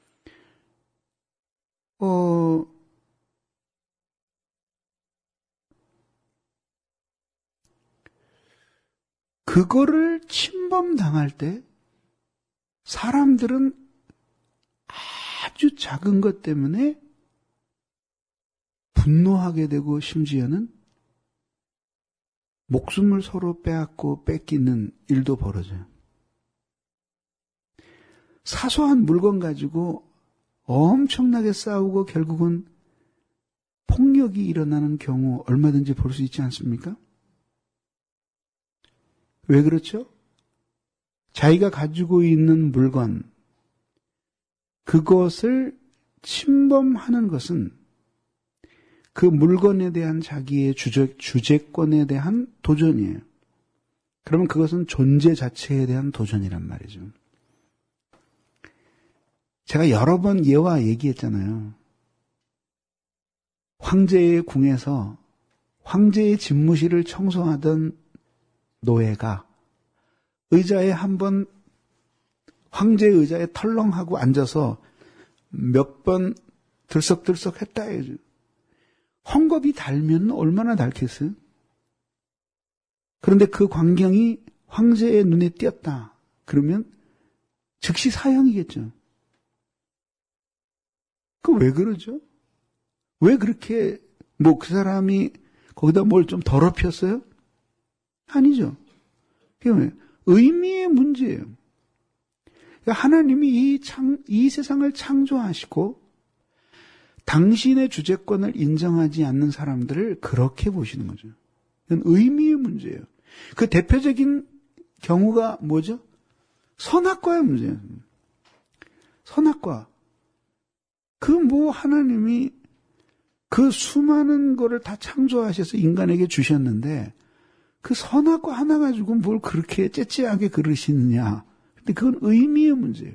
어, 그거를 침범당할 때 사람들은 아주 작은 것 때문에 분노하게 되고 심지어는 목숨을 서로 빼앗고 뺏기는 일도 벌어져요. 사소한 물건 가지고 엄청나게 싸우고 결국은 폭력이 일어나는 경우 얼마든지 볼 수 있지 않습니까? 왜 그렇죠? 자기가 가지고 있는 물건, 그것을 침범하는 것은 그 물건에 대한 자기의 주제, 주제권에 대한 도전이에요. 그러면 그것은 존재 자체에 대한 도전이란 말이죠. 제가 여러 번 예와 얘기했잖아요. 황제의 궁에서 황제의 집무실을 청소하던 노예가 의자에 한번 황제의 의자에 털렁하고 앉아서 몇 번 들썩들썩 했다 해야죠. 헝겊이 달면 얼마나 닳겠어요? 그런데 그 광경이 황제의 눈에 띄었다. 그러면 즉시 사형이겠죠. 그 왜 그러죠? 왜 그렇게 뭐 그 사람이 거기다 뭘 좀 더럽혔어요? 아니죠. 그게 의미의 문제예요. 그러니까 하나님이 이, 창, 이 세상을 창조하시고 당신의 주재권을 인정하지 않는 사람들을 그렇게 보시는 거죠. 이건 의미의 문제예요. 그 대표적인 경우가 뭐죠? 선악과의 문제예요. 선악과. 그 뭐 하나님이 그 수많은 거를 다 창조하셔서 인간에게 주셨는데 그 선악과 하나 가지고 뭘 그렇게 째째하게 그러시느냐. 근데 그건 의미의 문제예요.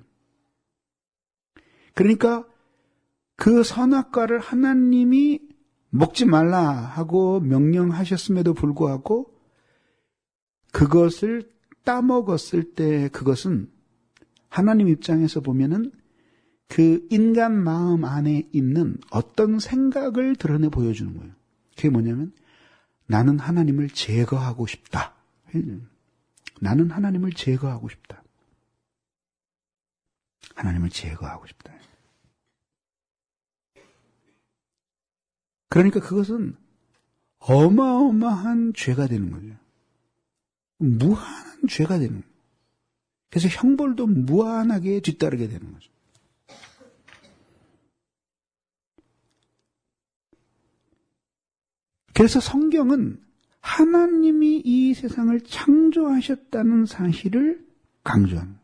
그러니까 그 선악과를 하나님이 먹지 말라 하고 명령하셨음에도 불구하고 그것을 따먹었을 때 그것은 하나님 입장에서 보면은 그 인간 마음 안에 있는 어떤 생각을 드러내 보여주는 거예요. 그게 뭐냐면 나는 하나님을 제거하고 싶다. 나는 하나님을 제거하고 싶다. 하나님을 제거하고 싶다. 그러니까 그것은 어마어마한 죄가 되는 거죠. 무한한 죄가 되는 거예요. 그래서 형벌도 무한하게 뒤따르게 되는 거죠. 그래서 성경은 하나님이 이 세상을 창조하셨다는 사실을 강조합니다.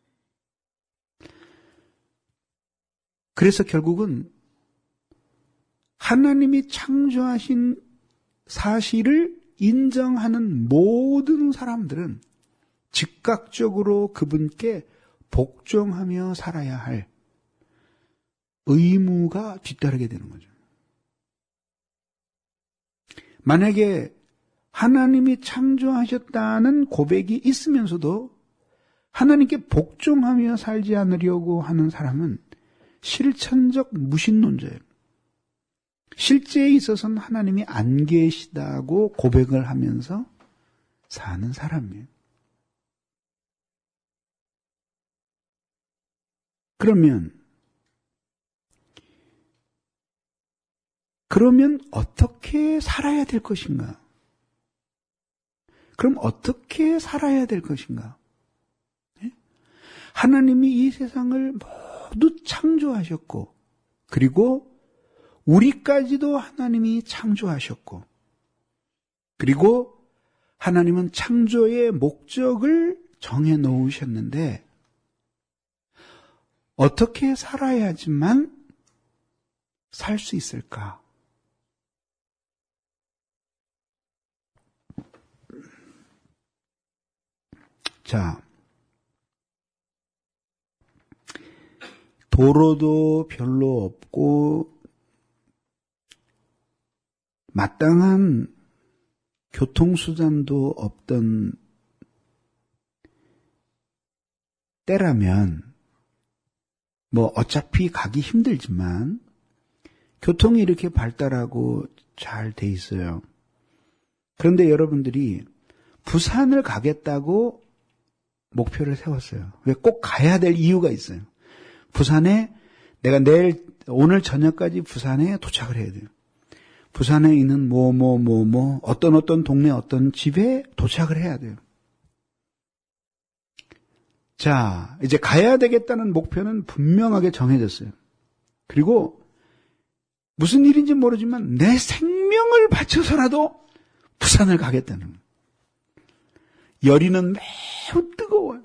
그래서 결국은 하나님이 창조하신 사실을 인정하는 모든 사람들은 즉각적으로 그분께 복종하며 살아야 할 의무가 뒤따르게 되는 거죠. 만약에 하나님이 창조하셨다는 고백이 있으면서도 하나님께 복종하며 살지 않으려고 하는 사람은 실천적 무신론자예요. 실제에 있어서는 하나님이 안 계시다고 고백을 하면서 사는 사람이에요. 그러면 그러면 어떻게 살아야 될 것인가? 그럼 어떻게 살아야 될 것인가? 하나님이 이 세상을 모두 창조하셨고 그리고 우리까지도 하나님이 창조하셨고 그리고 하나님은 창조의 목적을 정해 놓으셨는데 어떻게 살아야지만 살 수 있을까? 자, 도로도 별로 없고 마땅한 교통수단도 없던 때라면 뭐 어차피 가기 힘들지만 교통이 이렇게 발달하고 잘 돼 있어요. 그런데 여러분들이 부산을 가겠다고 목표를 세웠어요. 왜 꼭 가야 될 이유가 있어요. 부산에 내가 내일 오늘 저녁까지 부산에 도착을 해야 돼요. 부산에 있는 뭐 뭐 뭐 뭐 어떤 어떤 동네 어떤 집에 도착을 해야 돼요. 자, 이제 가야 되겠다는 목표는 분명하게 정해졌어요. 그리고 무슨 일인지 모르지만 내 생명을 바쳐서라도 부산을 가겠다는 거예요. 열이는 매우 뜨거워요.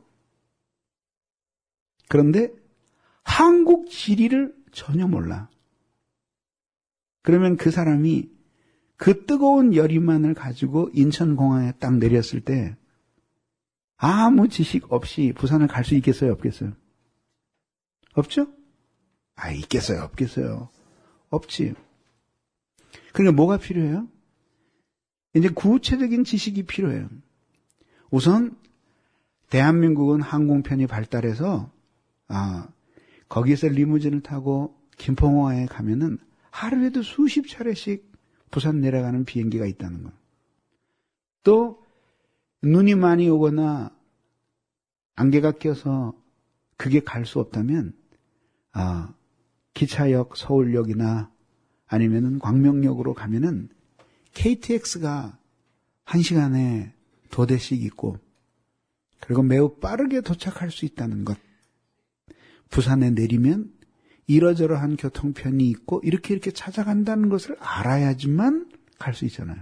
그런데 한국 지리를 전혀 몰라. 그러면 그 사람이 그 뜨거운 열이만을 가지고 인천공항에 딱 내렸을 때 아무 지식 없이 부산을 갈 수 있겠어요? 없겠어요? 없죠? 아, 있겠어요? 없겠어요? 없지. 그러니까 뭐가 필요해요? 이제 구체적인 지식이 필요해요. 우선 대한민국은 항공편이 발달해서 아, 거기에서 리무진을 타고 김포공항에 가면은 하루에도 수십 차례씩 부산 내려가는 비행기가 있다는 거. 또 눈이 많이 오거나 안개가 껴서 그게 갈 수 없다면 아, 기차역 서울역이나 아니면은 광명역으로 가면은 케이티엑스가 한 시간에 두 대씩 있고 그리고 매우 빠르게 도착할 수 있다는 것. 부산에 내리면 이러저러한 교통편이 있고 이렇게 이렇게 찾아간다는 것을 알아야지만 갈 수 있잖아요.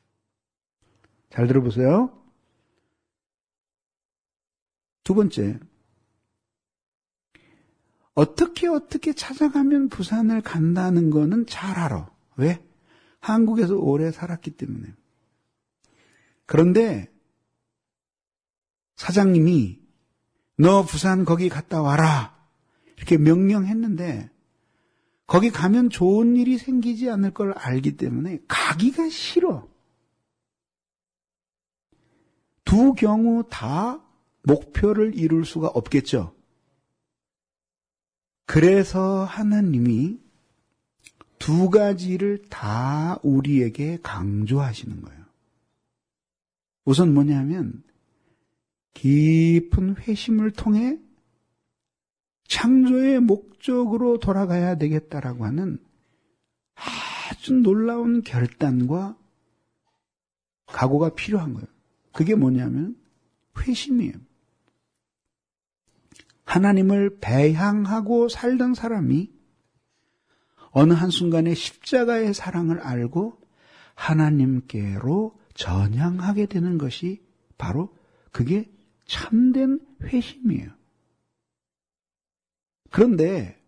잘 들어보세요. 두 번째, 어떻게 어떻게 찾아가면 부산을 간다는 거는 잘 알아. 왜? 한국에서 오래 살았기 때문에. 그런데 사장님이 너 부산 거기 갔다 와라 이렇게 명령했는데 거기 가면 좋은 일이 생기지 않을 걸 알기 때문에 가기가 싫어. 두 경우 다 목표를 이룰 수가 없겠죠. 그래서 하나님이 두 가지를 다 우리에게 강조하시는 거예요. 우선 뭐냐면 깊은 회심을 통해 창조의 목적으로 돌아가야 되겠다라고 하는 아주 놀라운 결단과 각오가 필요한 거예요. 그게 뭐냐면 회심이에요. 하나님을 배향하고 살던 사람이 어느 한순간에 십자가의 사랑을 알고 하나님께로 전향하게 되는 것이 바로 그게 참된 회심이에요. 그런데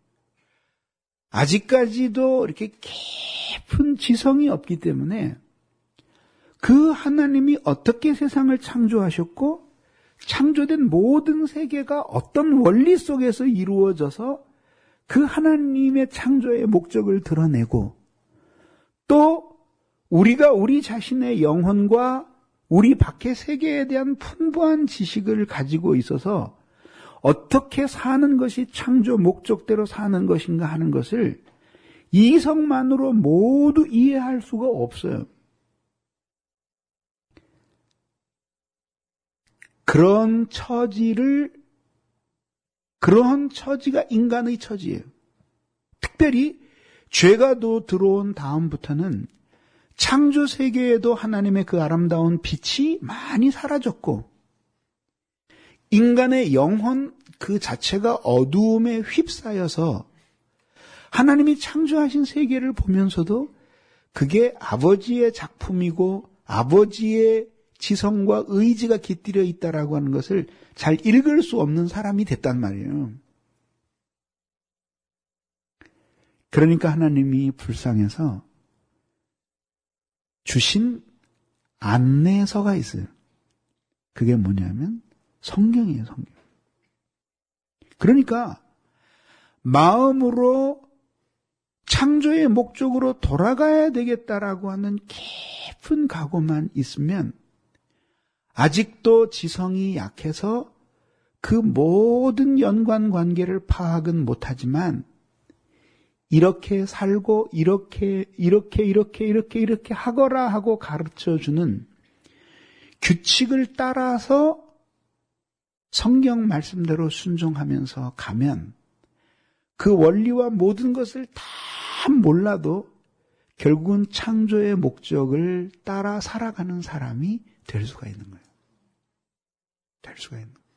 아직까지도 이렇게 깊은 지성이 없기 때문에 그 하나님이 어떻게 세상을 창조하셨고 창조된 모든 세계가 어떤 원리 속에서 이루어져서 그 하나님의 창조의 목적을 드러내고 또 우리가 우리 자신의 영혼과 우리 밖의 세계에 대한 풍부한 지식을 가지고 있어서 어떻게 사는 것이 창조 목적대로 사는 것인가 하는 것을 이성만으로 모두 이해할 수가 없어요. 그런 처지를, 그런 처지가 인간의 처지예요. 특별히 죄가 또 들어온 다음부터는 창조 세계에도 하나님의 그 아름다운 빛이 많이 사라졌고 인간의 영혼 그 자체가 어두움에 휩싸여서 하나님이 창조하신 세계를 보면서도 그게 아버지의 작품이고 아버지의 지성과 의지가 깃들여 있다라고 하는 것을 잘 읽을 수 없는 사람이 됐단 말이에요. 그러니까 하나님이 불쌍해서 주신 안내서가 있어요. 그게 뭐냐면 성경이에요, 성경. 그러니까 마음으로 창조의 목적으로 돌아가야 되겠다라고 하는 깊은 각오만 있으면 아직도 지성이 약해서 그 모든 연관 관계를 파악은 못하지만 이렇게 살고 이렇게 이렇게 이렇게 이렇게 이렇게 하거라 하고 가르쳐주는 규칙을 따라서 성경 말씀대로 순종하면서 가면 그 원리와 모든 것을 다 몰라도 결국은 창조의 목적을 따라 살아가는 사람이 될 수가 있는 거예요. 될 수가 있는 거예요.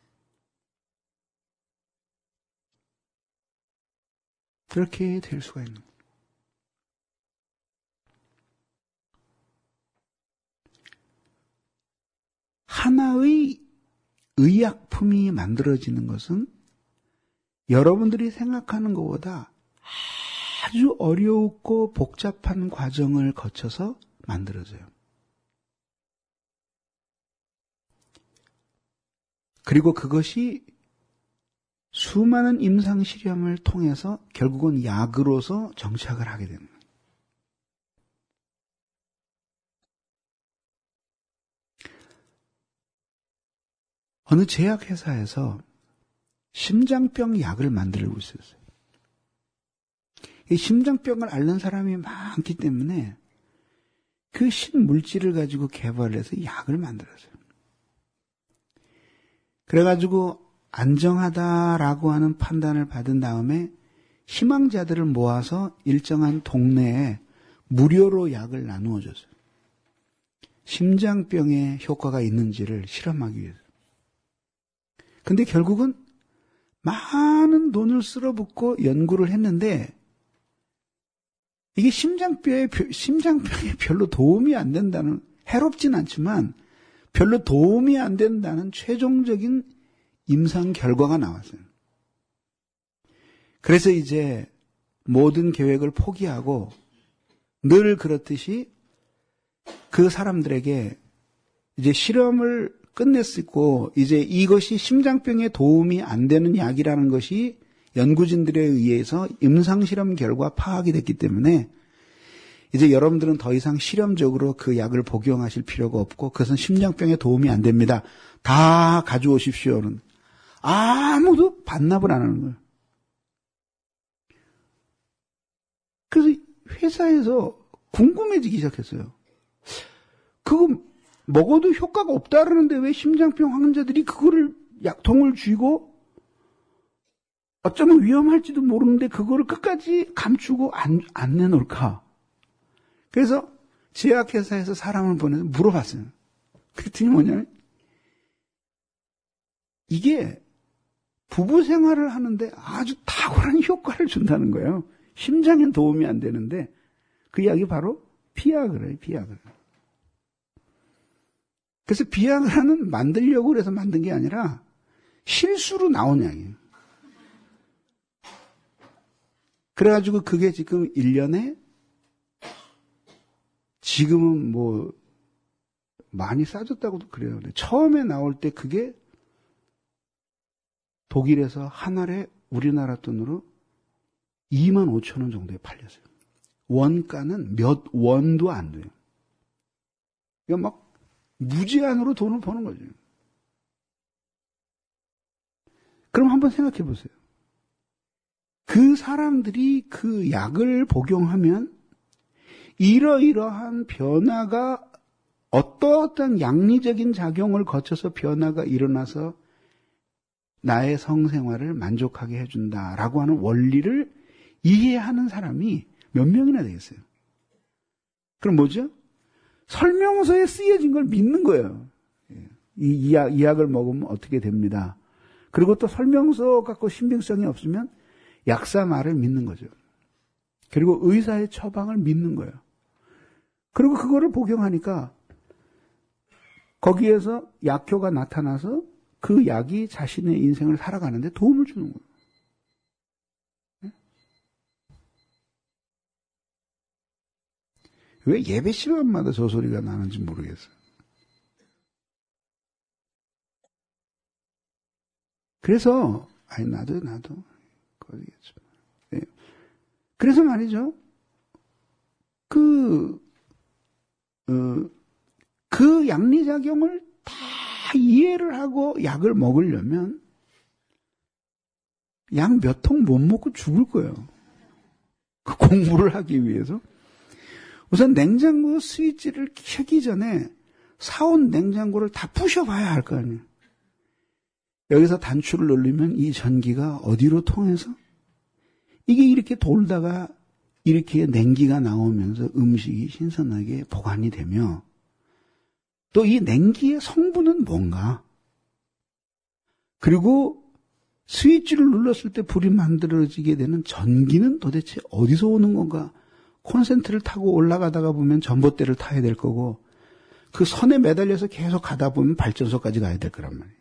그렇게 될 수가 있는 거예요. 하나의 의약품이 만들어지는 것은 여러분들이 생각하는 것보다 아주 어렵고 복잡한 과정을 거쳐서 만들어져요. 그리고 그것이 수많은 임상 실험을 통해서 결국은 약으로서 정착을 하게 되는 거예요. 어느 제약회사에서 심장병 약을 만들고 있었어요. 이 심장병을 앓는 사람이 많기 때문에 그 신물질을 가지고 개발해서 약을 만들었어요. 그래가지고 안정하다라고 하는 판단을 받은 다음에 희망자들을 모아서 일정한 동네에 무료로 약을 나누어 줬어요. 심장병에 효과가 있는지를 실험하기 위해서. 근데 결국은 많은 돈을 쓸어붓고 연구를 했는데 이게 심장병에, 심장병에 별로 도움이 안 된다는, 해롭진 않지만 별로 도움이 안 된다는 최종적인 임상 결과가 나왔어요. 그래서 이제 모든 계획을 포기하고 늘 그렇듯이 그 사람들에게 이제 실험을 끝냈고 이제 이것이 심장병에 도움이 안 되는 약이라는 것이 연구진들에 의해서 임상실험 결과 파악이 됐기 때문에 이제 여러분들은 더 이상 실험적으로 그 약을 복용하실 필요가 없고 그것은 심장병에 도움이 안 됩니다. 다 가져오십시오는 아무도 반납을 안 하는 거예요. 그래서 회사에서 궁금해지기 시작했어요. 그거 먹어도 효과가 없다 그러는데 왜 심장병 환자들이 그거를 약통을 쥐고 어쩌면 위험할지도 모르는데 그거를 끝까지 감추고 안, 안 내놓을까? 그래서 제약회사에서 사람을 보내서 물어봤어요. 그랬더니 뭐냐면 이게 부부 생활을 하는데 아주 탁월한 효과를 준다는 거예요. 심장엔 도움이 안 되는데 그 약이 바로 비아그라예요. 비아그라. 그래서 비아그라는 만들려고 그래서 만든 게 아니라 실수로 나온 약이에요. 그래가지고 그게 지금 일 년에 지금은 뭐 많이 싸졌다고도 그래요. 근데 처음에 나올 때 그게 독일에서 한 알에 우리나라 돈으로 이만 오천 원 정도에 팔렸어요. 원가는 몇 원도 안 돼요. 이거 막 무제한으로 돈을 버는 거죠. 그럼 한번 생각해 보세요. 그 사람들이 그 약을 복용하면 이러이러한 변화가 어떠한 양리적인 작용을 거쳐서 변화가 일어나서 나의 성생활을 만족하게 해준다라고 하는 원리를 이해하는 사람이 몇 명이나 되겠어요? 그럼 뭐죠? 설명서에 쓰여진 걸 믿는 거예요. 이, 이, 약, 이 약을 먹으면 어떻게 됩니다. 그리고 또 설명서 갖고 신빙성이 없으면 약사 말을 믿는 거죠. 그리고 의사의 처방을 믿는 거예요. 그리고 그거를 복용하니까 거기에서 약효가 나타나서 그 약이 자신의 인생을 살아가는데 도움을 주는 거예요. 왜 예배 시간마다 저 소리가 나는지 모르겠어요. 그래서, 아니, 나도, 나도, 거기겠죠. 네. 그래서 말이죠. 그, 어, 그 양리작용을 다 이해를 하고 약을 먹으려면 약 몇 통 못 먹고 죽을 거예요. 그 공부를 하기 위해서. 우선 냉장고 스위치를 켜기 전에 사온 냉장고를 다 부셔봐야 할 거 아니에요. 여기서 단추를 눌리면 이 전기가 어디로 통해서 이게 이렇게 돌다가 이렇게 냉기가 나오면서 음식이 신선하게 보관이 되며 또 이 냉기의 성분은 뭔가? 그리고 스위치를 눌렀을 때 불이 만들어지게 되는 전기는 도대체 어디서 오는 건가? 콘센트를 타고 올라가다가 보면 전봇대를 타야 될 거고 그 선에 매달려서 계속 가다 보면 발전소까지 가야 될 거란 말이에요.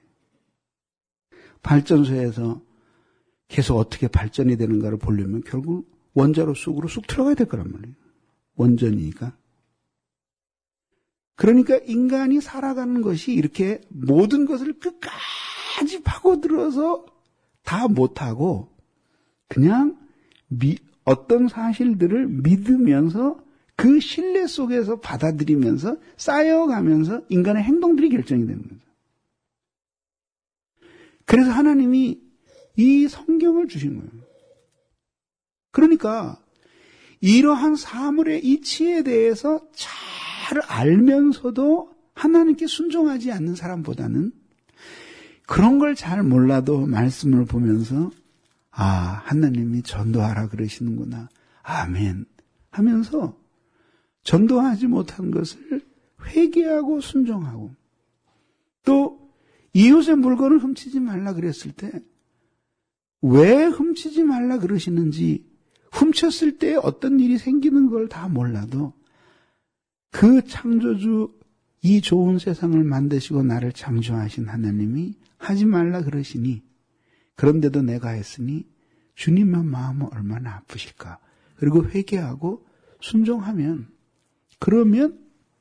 발전소에서 계속 어떻게 발전이 되는가를 보려면 결국 원자로 쑥으로 쑥 들어가야 될 거란 말이에요. 원전이니까. 그러니까 인간이 살아가는 것이 이렇게 모든 것을 끝까지 파고들어서 다 못하고 그냥 미, 어떤 사실들을 믿으면서 그 신뢰 속에서 받아들이면서 쌓여가면서 인간의 행동들이 결정이 되는 거죠. 그래서 하나님이 이 성경을 주신 거예요. 그러니까 이러한 사물의 이치에 대해서 잘 알면서도 하나님께 순종하지 않는 사람보다는 그런 걸 잘 몰라도 말씀을 보면서 아, 하나님이 전도하라 그러시는구나. 아멘. 하면서 전도하지 못한 것을 회개하고 순종하고 또 이웃의 물건을 훔치지 말라 그랬을 때 왜 훔치지 말라 그러시는지 훔쳤을 때 어떤 일이 생기는 걸 다 몰라도 그 창조주 이 좋은 세상을 만드시고 나를 창조하신 하나님이 하지 말라 그러시니 그런데도 내가 했으니 주님의 마음은 얼마나 아프실까. 그리고 회개하고 순종하면 그러면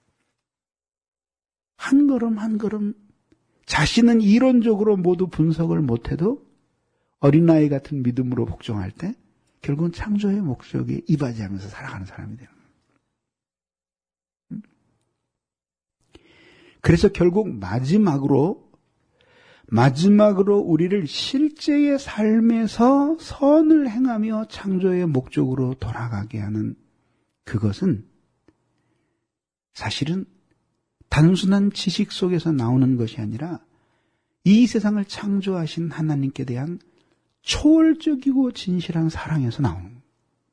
한 걸음 한 걸음 자신은 이론적으로 모두 분석을 못해도 어린아이 같은 믿음으로 복종할 때 결국은 창조의 목적에 이바지하면서 살아가는 사람이 되는 거예요. 그래서 결국 마지막으로 마지막으로 우리를 실제의 삶에서 선을 행하며 창조의 목적으로 돌아가게 하는 그것은 사실은 단순한 지식 속에서 나오는 것이 아니라 이 세상을 창조하신 하나님께 대한 초월적이고 진실한 사랑에서 나오는 거예요.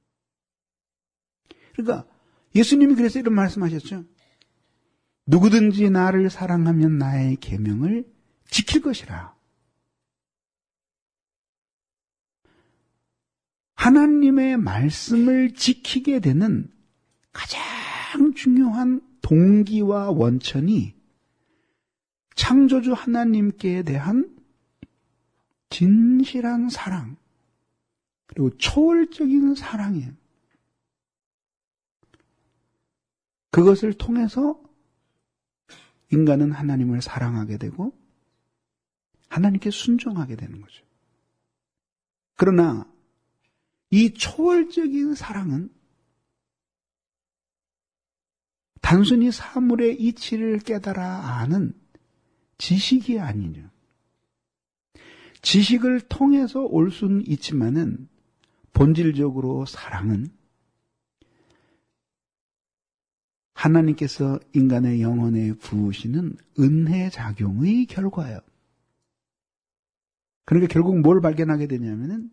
그러니까 예수님이 그래서 이런 말씀하셨죠. 누구든지 나를 사랑하면 나의 계명을 지킬 것이라. 하나님의 말씀을 지키게 되는 가장 중요한 동기와 원천이 창조주 하나님께 대한 진실한 사랑, 그리고 초월적인 사랑이에요. 그것을 통해서 인간은 하나님을 사랑하게 되고 하나님께 순종하게 되는 거죠. 그러나 이 초월적인 사랑은 단순히 사물의 이치를 깨달아 아는 지식이 아니냐. 지식을 통해서 올 수는 있지만은 본질적으로 사랑은 하나님께서 인간의 영혼에 부으시는 은혜 작용의 결과예요. 그러니까 결국 뭘 발견하게 되냐면은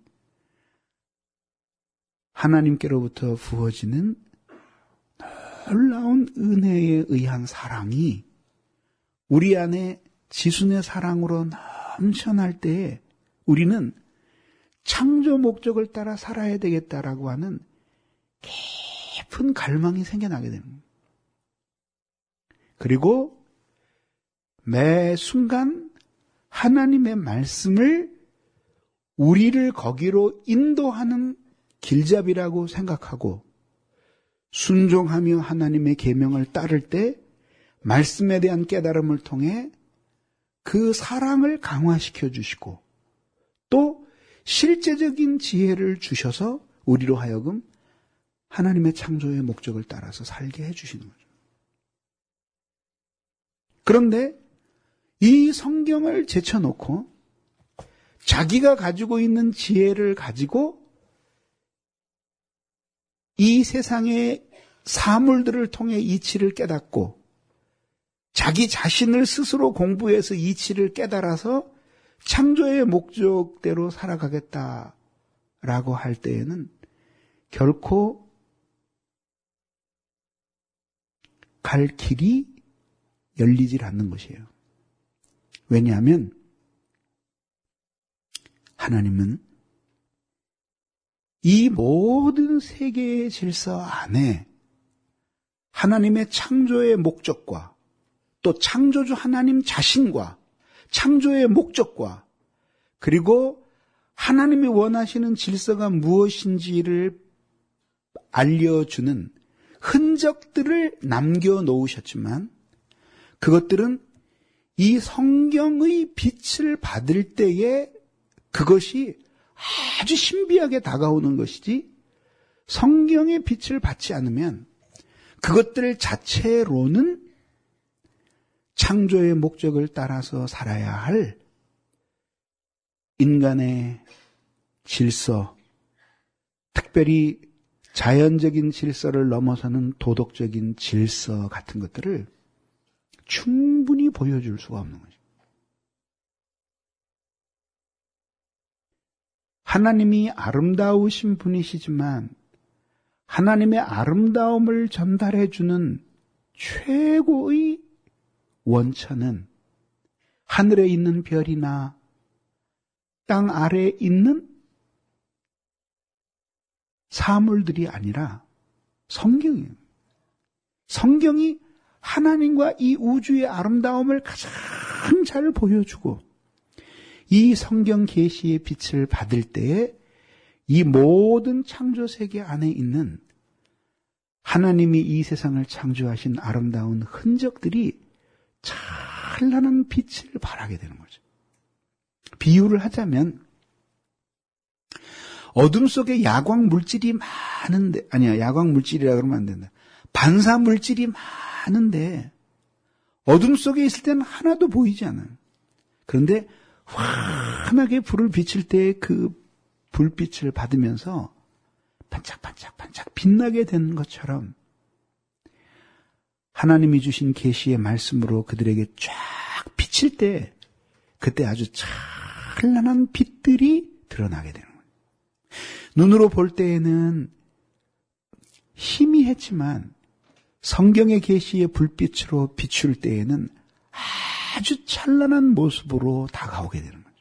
하나님께로부터 부어지는 놀라운 은혜에 의한 사랑이 우리 안에 지순의 사랑으로 넘쳐날 때에 우리는 창조 목적을 따라 살아야 되겠다라고 하는 깊은 갈망이 생겨나게 되는 거예요. 그리고 매 순간 하나님의 말씀을 우리를 거기로 인도하는 길잡이라고 생각하고 순종하며 하나님의 계명을 따를 때 말씀에 대한 깨달음을 통해 그 사랑을 강화시켜 주시고 또 실제적인 지혜를 주셔서 우리로 하여금 하나님의 창조의 목적을 따라서 살게 해주시는 거죠. 그런데 이 성경을 제쳐놓고 자기가 가지고 있는 지혜를 가지고 이 세상의 사물들을 통해 이치를 깨닫고 자기 자신을 스스로 공부해서 이치를 깨달아서 창조의 목적대로 살아가겠다라고 할 때에는 결코 갈 길이 열리질 않는 것이에요. 왜냐하면 하나님은 이 모든 세계의 질서 안에 하나님의 창조의 목적과 또 창조주 하나님 자신과 창조의 목적과 그리고 하나님이 원하시는 질서가 무엇인지를 알려주는 흔적들을 남겨놓으셨지만 그것들은 이 성경의 빛을 받을 때에 그것이 아주 신비하게 다가오는 것이지 성경의 빛을 받지 않으면 그것들 자체로는 창조의 목적을 따라서 살아야 할 인간의 질서, 특별히 자연적인 질서를 넘어서는 도덕적인 질서 같은 것들을 충분히 보여줄 수가 없는 거죠. 하나님이 아름다우신 분이시지만 하나님의 아름다움을 전달해주는 최고의 원천은 하늘에 있는 별이나 땅 아래에 있는 사물들이 아니라 성경이에요. 성경이 하나님과 이 우주의 아름다움을 가장 잘 보여주고 이 성경 계시의 빛을 받을 때에 이 모든 창조 세계 안에 있는 하나님이 이 세상을 창조하신 아름다운 흔적들이 찬란한 빛을 발하게 되는 거죠. 비유를 하자면 어둠 속에 야광 물질이 많은데, 아니야, 야광 물질이라 그러면 안 된다. 반사 물질이 많은데 어둠 속에 있을 때는 하나도 보이지 않아요. 그런데 환하게 불을 비칠 때 그 불빛을 받으면서 반짝반짝반짝 빛나게 되는 것처럼 하나님이 주신 계시의 말씀으로 그들에게 쫙 비칠 때 그때 아주 찬란한 빛들이 드러나게 되는 거예요. 눈으로 볼 때에는 희미했지만 성경의 계시의 불빛으로 비출 때에는 아주 찬란한 모습으로 다가오게 되는 거죠.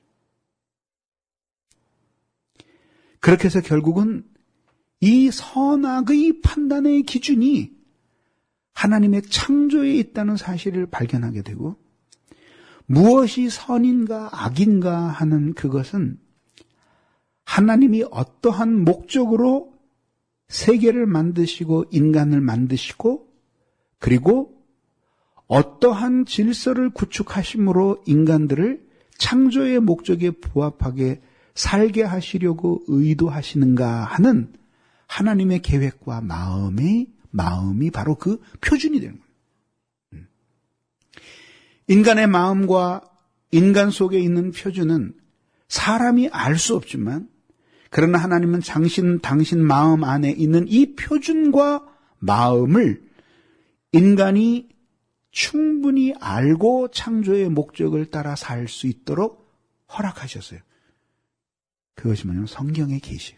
그렇게 해서 결국은 이 선악의 판단의 기준이 하나님의 창조에 있다는 사실을 발견하게 되고 무엇이 선인가 악인가 하는 그것은 하나님이 어떠한 목적으로 세계를 만드시고 인간을 만드시고 그리고 어떠한 질서를 구축하심으로 인간들을 창조의 목적에 부합하게 살게 하시려고 의도하시는가 하는 하나님의 계획과 마음의 마음이 바로 그 표준이 되는 거예요. 인간의 마음과 인간 속에 있는 표준은 사람이 알 수 없지만 그러나 하나님은 당신, 당신 마음 안에 있는 이 표준과 마음을 인간이 충분히 알고 창조의 목적을 따라 살 수 있도록 허락하셨어요. 그것이 뭐냐면 성경의 계시.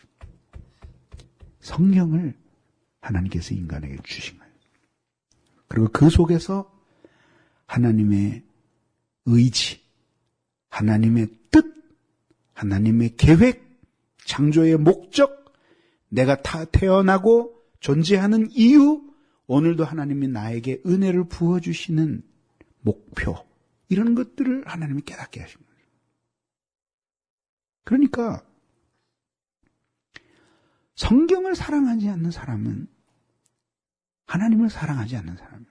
성경을 하나님께서 인간에게 주신 거예요. 그리고 그 속에서 하나님의 의지, 하나님의 뜻, 하나님의 계획, 창조의 목적, 내가 타, 태어나고 존재하는 이유, 오늘도 하나님이 나에게 은혜를 부어주시는 목표, 이런 것들을 하나님이 깨닫게 하신 거예요. 그러니까 성경을 사랑하지 않는 사람은 하나님을 사랑하지 않는 사람이에요.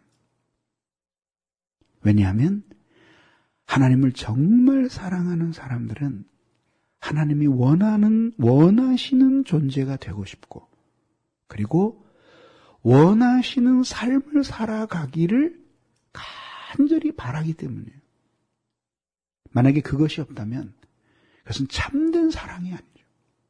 왜냐하면 하나님을 정말 사랑하는 사람들은 하나님이 원하는, 원하시는 존재가 되고 싶고, 그리고 원하시는 삶을 살아가기를 간절히 바라기 때문이에요. 만약에 그것이 없다면 그것은 참된 사랑이 아니죠.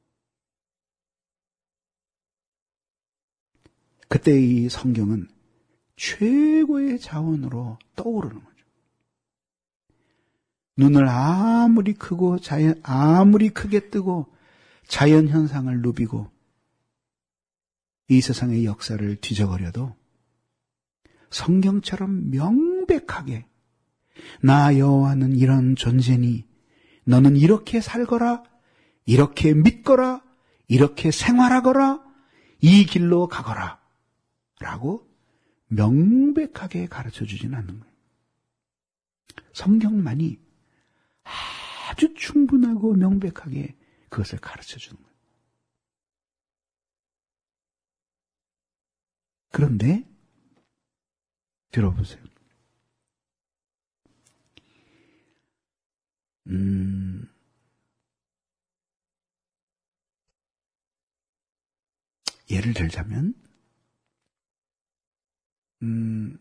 그때 이 성경은 최고의 자원으로 떠오르는 거죠. 눈을 아무리 크고 자연, 아무리 크게 뜨고 자연 현상을 누비고 이 세상의 역사를 뒤져버려도 성경처럼 명백하게 나 여호와는 이런 존재니 너는 이렇게 살거라, 이렇게 믿거라, 이렇게 생활하거라, 이 길로 가거라 라고 명백하게 가르쳐주지는 않는 거예요. 성경만이 아주 충분하고 명백하게 그것을 가르쳐주는 거예요. 그런데 들어보세요. 음, 예를 들자면, 음,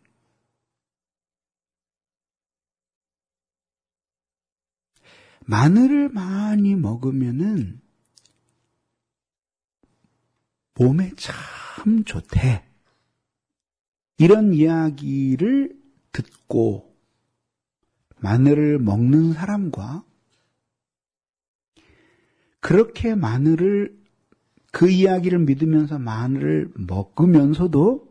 마늘을 많이 먹으면은 몸에 참 좋대. 이런 이야기를 듣고 마늘을 먹는 사람과 그렇게 마늘을 그 이야기를 믿으면서 마늘을 먹으면서도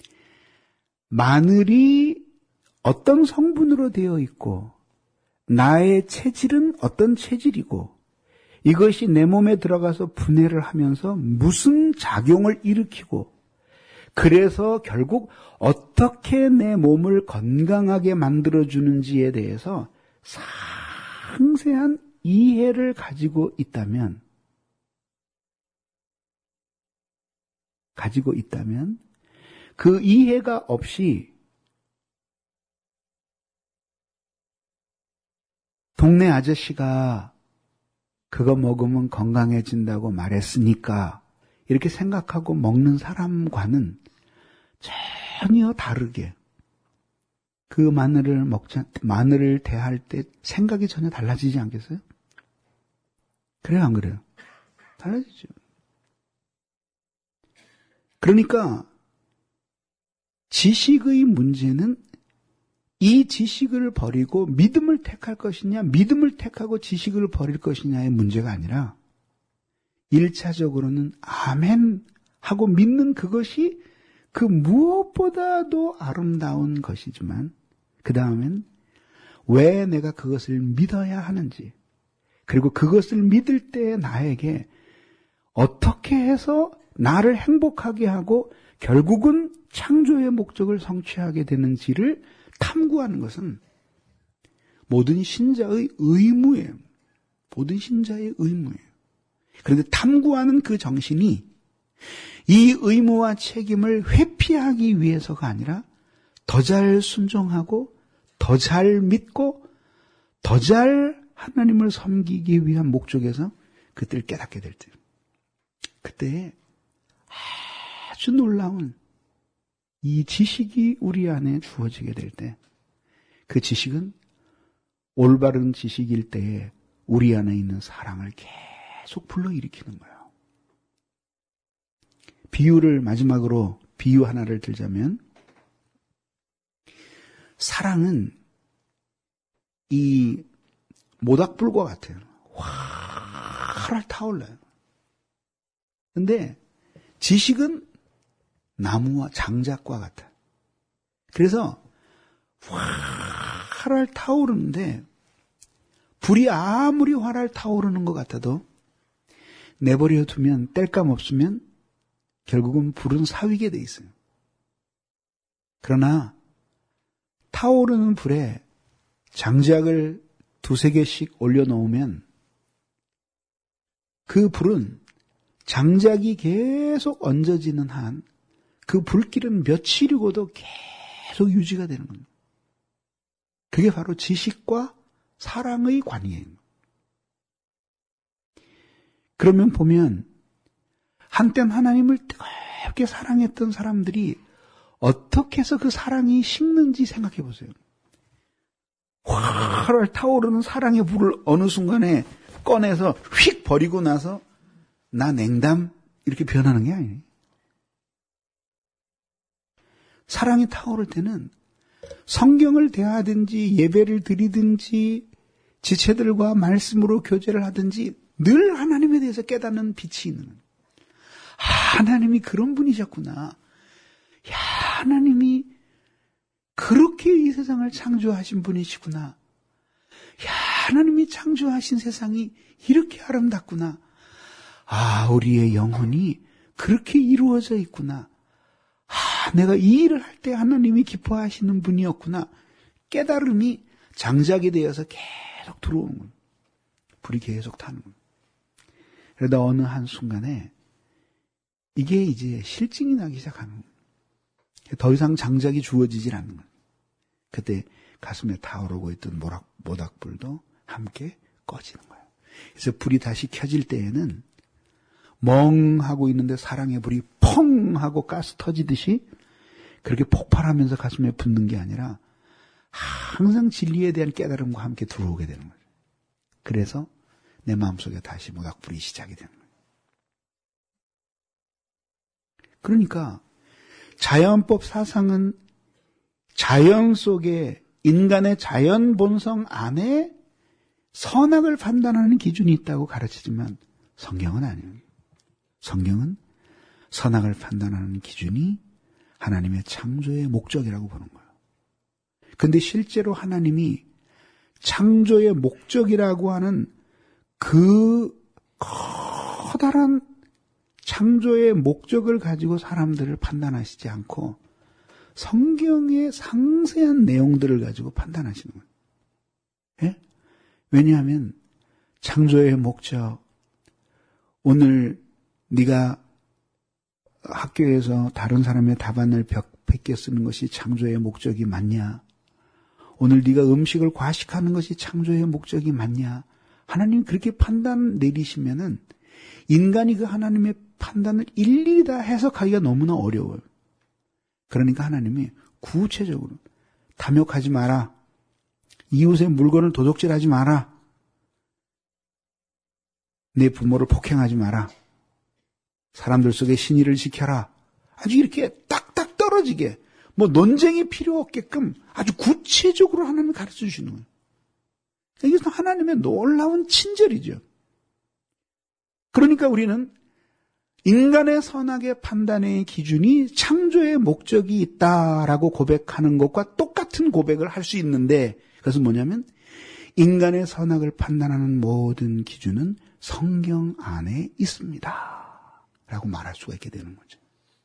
마늘이 어떤 성분으로 되어 있고 나의 체질은 어떤 체질이고 이것이 내 몸에 들어가서 분해를 하면서 무슨 작용을 일으키고 그래서 결국 어떻게 내 몸을 건강하게 만들어주는지에 대해서 상세한 이해를 가지고 있다면, 가지고 있다면, 그 이해가 없이 동네 아저씨가 그거 먹으면 건강해진다고 말했으니까 이렇게 생각하고 먹는 사람과는 전혀 다르게 그 마늘을 먹자, 마늘을 대할 때 생각이 전혀 달라지지 않겠어요? 그래요, 안 그래요? 달라지죠. 그러니까 지식의 문제는 이 지식을 버리고 믿음을 택할 것이냐, 믿음을 택하고 지식을 버릴 것이냐의 문제가 아니라 일차적으로는 아멘 하고 믿는 그것이 그 무엇보다도 아름다운 것이지만 그 다음엔 왜 내가 그것을 믿어야 하는지 그리고 그것을 믿을 때 나에게 어떻게 해서 나를 행복하게 하고 결국은 창조의 목적을 성취하게 되는지를 탐구하는 것은 모든 신자의 의무예요. 모든 신자의 의무예요. 그런데 탐구하는 그 정신이 이 의무와 책임을 회피하기 위해서가 아니라 더 잘 순종하고 더 잘 믿고 더 잘 하나님을 섬기기 위한 목적에서 그때를 깨닫게 될 때, 그때 아주 놀라운 이 지식이 우리 안에 주어지게 될 때, 그 지식은 올바른 지식일 때에 우리 안에 있는 사랑을 계속 불러일으키는 거예요. 비유를 마지막으로 비유 하나를 들자면 사랑은 이 모닥불과 같아요. 활활 타올라요. 근데 지식은 나무와 장작과 같아요. 그래서 활활 타오르는데 불이 아무리 활활 타오르는 것 같아도 내버려 두면 뗄감 없으면 결국은 불은 사위게 돼 있어요. 그러나 타오르는 불에 장작을 두세 개씩 올려놓으면 그 불은 장작이 계속 얹어지는 한 그 불길은 며칠이고도 계속 유지가 되는 겁니다. 그게 바로 지식과 사랑의 관계예요. 그러면 보면 한땐 하나님을 뜨겁게 사랑했던 사람들이 어떻게 해서 그 사랑이 식는지 생각해 보세요. 활활 타오르는 사랑의 불을 어느 순간에 꺼내서 휙 버리고 나서 나 냉담 이렇게 변하는 게 아니에요. 사랑이 타오를 때는 성경을 대하든지 예배를 드리든지 지체들과 말씀으로 교제를 하든지 늘 하나님에 대해서 깨닫는 빛이 있는 거예요. 아, 하나님이 그런 분이셨구나. 야, 하나님이 그렇게 이 세상을 창조하신 분이시구나. 야, 하나님이 창조하신 세상이 이렇게 아름답구나. 아, 우리의 영혼이 그렇게 이루어져 있구나. 아, 내가 이 일을 할 때 하나님이 기뻐하시는 분이었구나. 깨달음이 장작이 되어서 계속 들어오는 거예요. 불이 계속 타는 거예요. 그러다 어느 한순간에 이게 이제 실증이 나기 시작하는 거예요. 더 이상 장작이 주어지질 않는 거예요. 그때 가슴에 타오르고 있던 모락, 모닥불도 함께 꺼지는 거예요. 그래서 불이 다시 켜질 때에는 멍하고 있는데 사랑의 불이 펑 하고 가스 터지듯이 그렇게 폭발하면서 가슴에 붙는 게 아니라 항상 진리에 대한 깨달음과 함께 들어오게 되는 거예요. 그래서 내 마음속에 다시 모닥불이 시작이 되는 거예요. 그러니까 자연법 사상은 자연 속에 인간의 자연 본성 안에 선악을 판단하는 기준이 있다고 가르치지만 성경은 아니에요. 성경은 선악을 판단하는 기준이 하나님의 창조의 목적이라고 보는 거예요. 근데 실제로 하나님이 창조의 목적이라고 하는 그 커다란 창조의 목적을 가지고 사람들을 판단하시지 않고 성경의 상세한 내용들을 가지고 판단하시는 거예요. 예? 왜냐하면 창조의 목적, 오늘 네가 학교에서 다른 사람의 답안을 벽 쓰는 것이 창조의 목적이 맞냐? 오늘 네가 음식을 과식하는 것이 창조의 목적이 맞냐? 하나님 그렇게 판단 내리시면은 인간이 그 하나님의 판단을 일일이 다 해석하기가 너무나 어려워요. 그러니까 하나님이 구체적으로 탐욕하지 마라. 이웃의 물건을 도둑질하지 마라. 내 부모를 폭행하지 마라. 사람들 속에 신의를 지켜라. 아주 이렇게 딱딱 떨어지게 뭐 논쟁이 필요 없게끔 아주 구체적으로 하나님을 가르쳐 주시는 거예요. 이것은 하나님의 놀라운 친절이죠. 그러니까 우리는 인간의 선악의 판단의 기준이 창조의 목적이 있다라고 고백하는 것과 똑같은 고백을 할 수 있는데 그것은 뭐냐면 인간의 선악을 판단하는 모든 기준은 성경 안에 있습니다. 라고 말할 수가 있게 되는 거죠.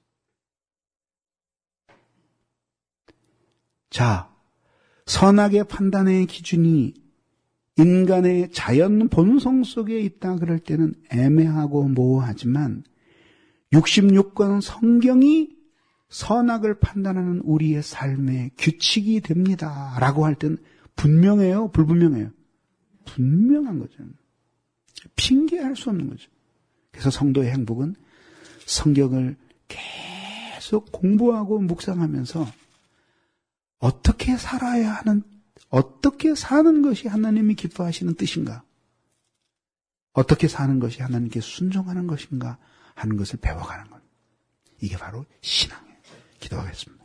자, 선악의 판단의 기준이 인간의 자연 본성 속에 있다 그럴 때는 애매하고 모호하지만 육십육 권 성경이 선악을 판단하는 우리의 삶의 규칙이 됩니다. 라고 할 때는 분명해요? 불분명해요? 분명한 거죠. 핑계할 수 없는 거죠. 그래서 성도의 행복은 성경을 계속 공부하고 묵상하면서 어떻게 살아야 하는, 어떻게 사는 것이 하나님이 기뻐하시는 뜻인가? 어떻게 사는 것이 하나님께 순종하는 것인가 하는 것을 배워가는 것. 이게 바로 신앙이에요. 기도하겠습니다.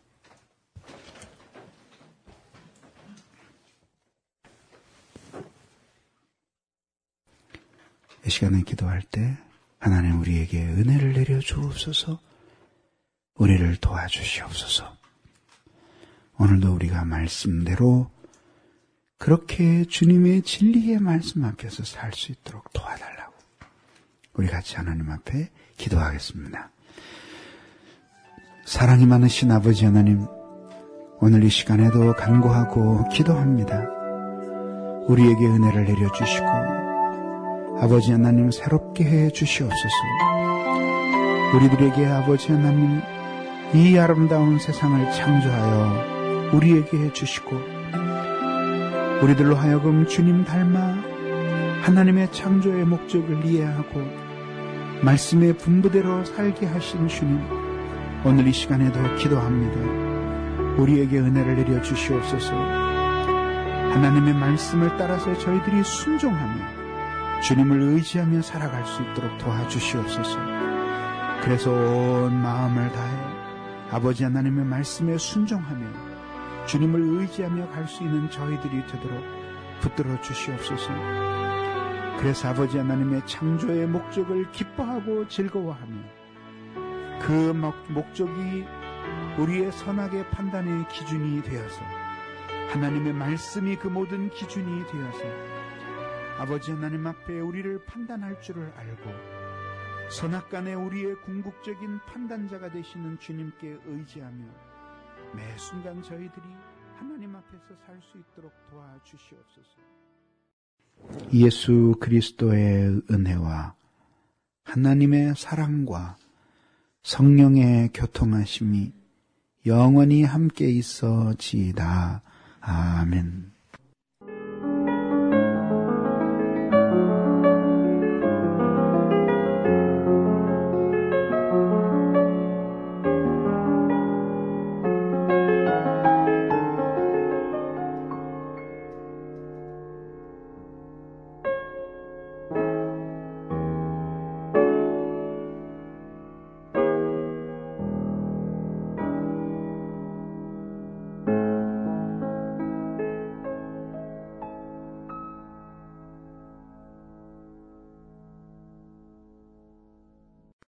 이 시간에 기도할 때 하나님 우리에게 은혜를 내려 주옵소서, 우리를 도와주시옵소서. 오늘도 우리가 말씀대로 그렇게 주님의 진리의 말씀 앞에서 살 수 있도록 도와달라고 우리 같이 하나님 앞에 기도하겠습니다. 사랑이 많으신 아버지 하나님, 오늘 이 시간에도 간구하고 기도합니다. 우리에게 은혜를 내려주시고 아버지 하나님 새롭게 해 주시옵소서. 우리들에게 아버지 하나님 이 아름다운 세상을 창조하여 우리에게 해 주시고 우리들로 하여금 주님 닮아 하나님의 창조의 목적을 이해하고 말씀의 분부대로 살게 하신 주님, 오늘 이 시간에도 기도합니다. 우리에게 은혜를 내려 주시옵소서. 하나님의 말씀을 따라서 저희들이 순종하며 주님을 의지하며 살아갈 수 있도록 도와주시옵소서. 그래서 온 마음을 다해 아버지 하나님의 말씀에 순종하며 주님을 의지하며 갈 수 있는 저희들이 되도록 붙들어 주시옵소서. 그래서 아버지 하나님의 창조의 목적을 기뻐하고 즐거워하며 그 목적이 우리의 선악의 판단의 기준이 되어서 하나님의 말씀이 그 모든 기준이 되어서 아버지 하나님 앞에 우리를 판단할 줄을 알고 선악간에 우리의 궁극적인 판단자가 되시는 주님께 의지하며 매 순간 저희들이 하나님 앞에서 살 수 있도록 도와주시옵소서. 예수 그리스도의 은혜와 하나님의 사랑과 성령의 교통하심이 영원히 함께 있어지이다. 아멘.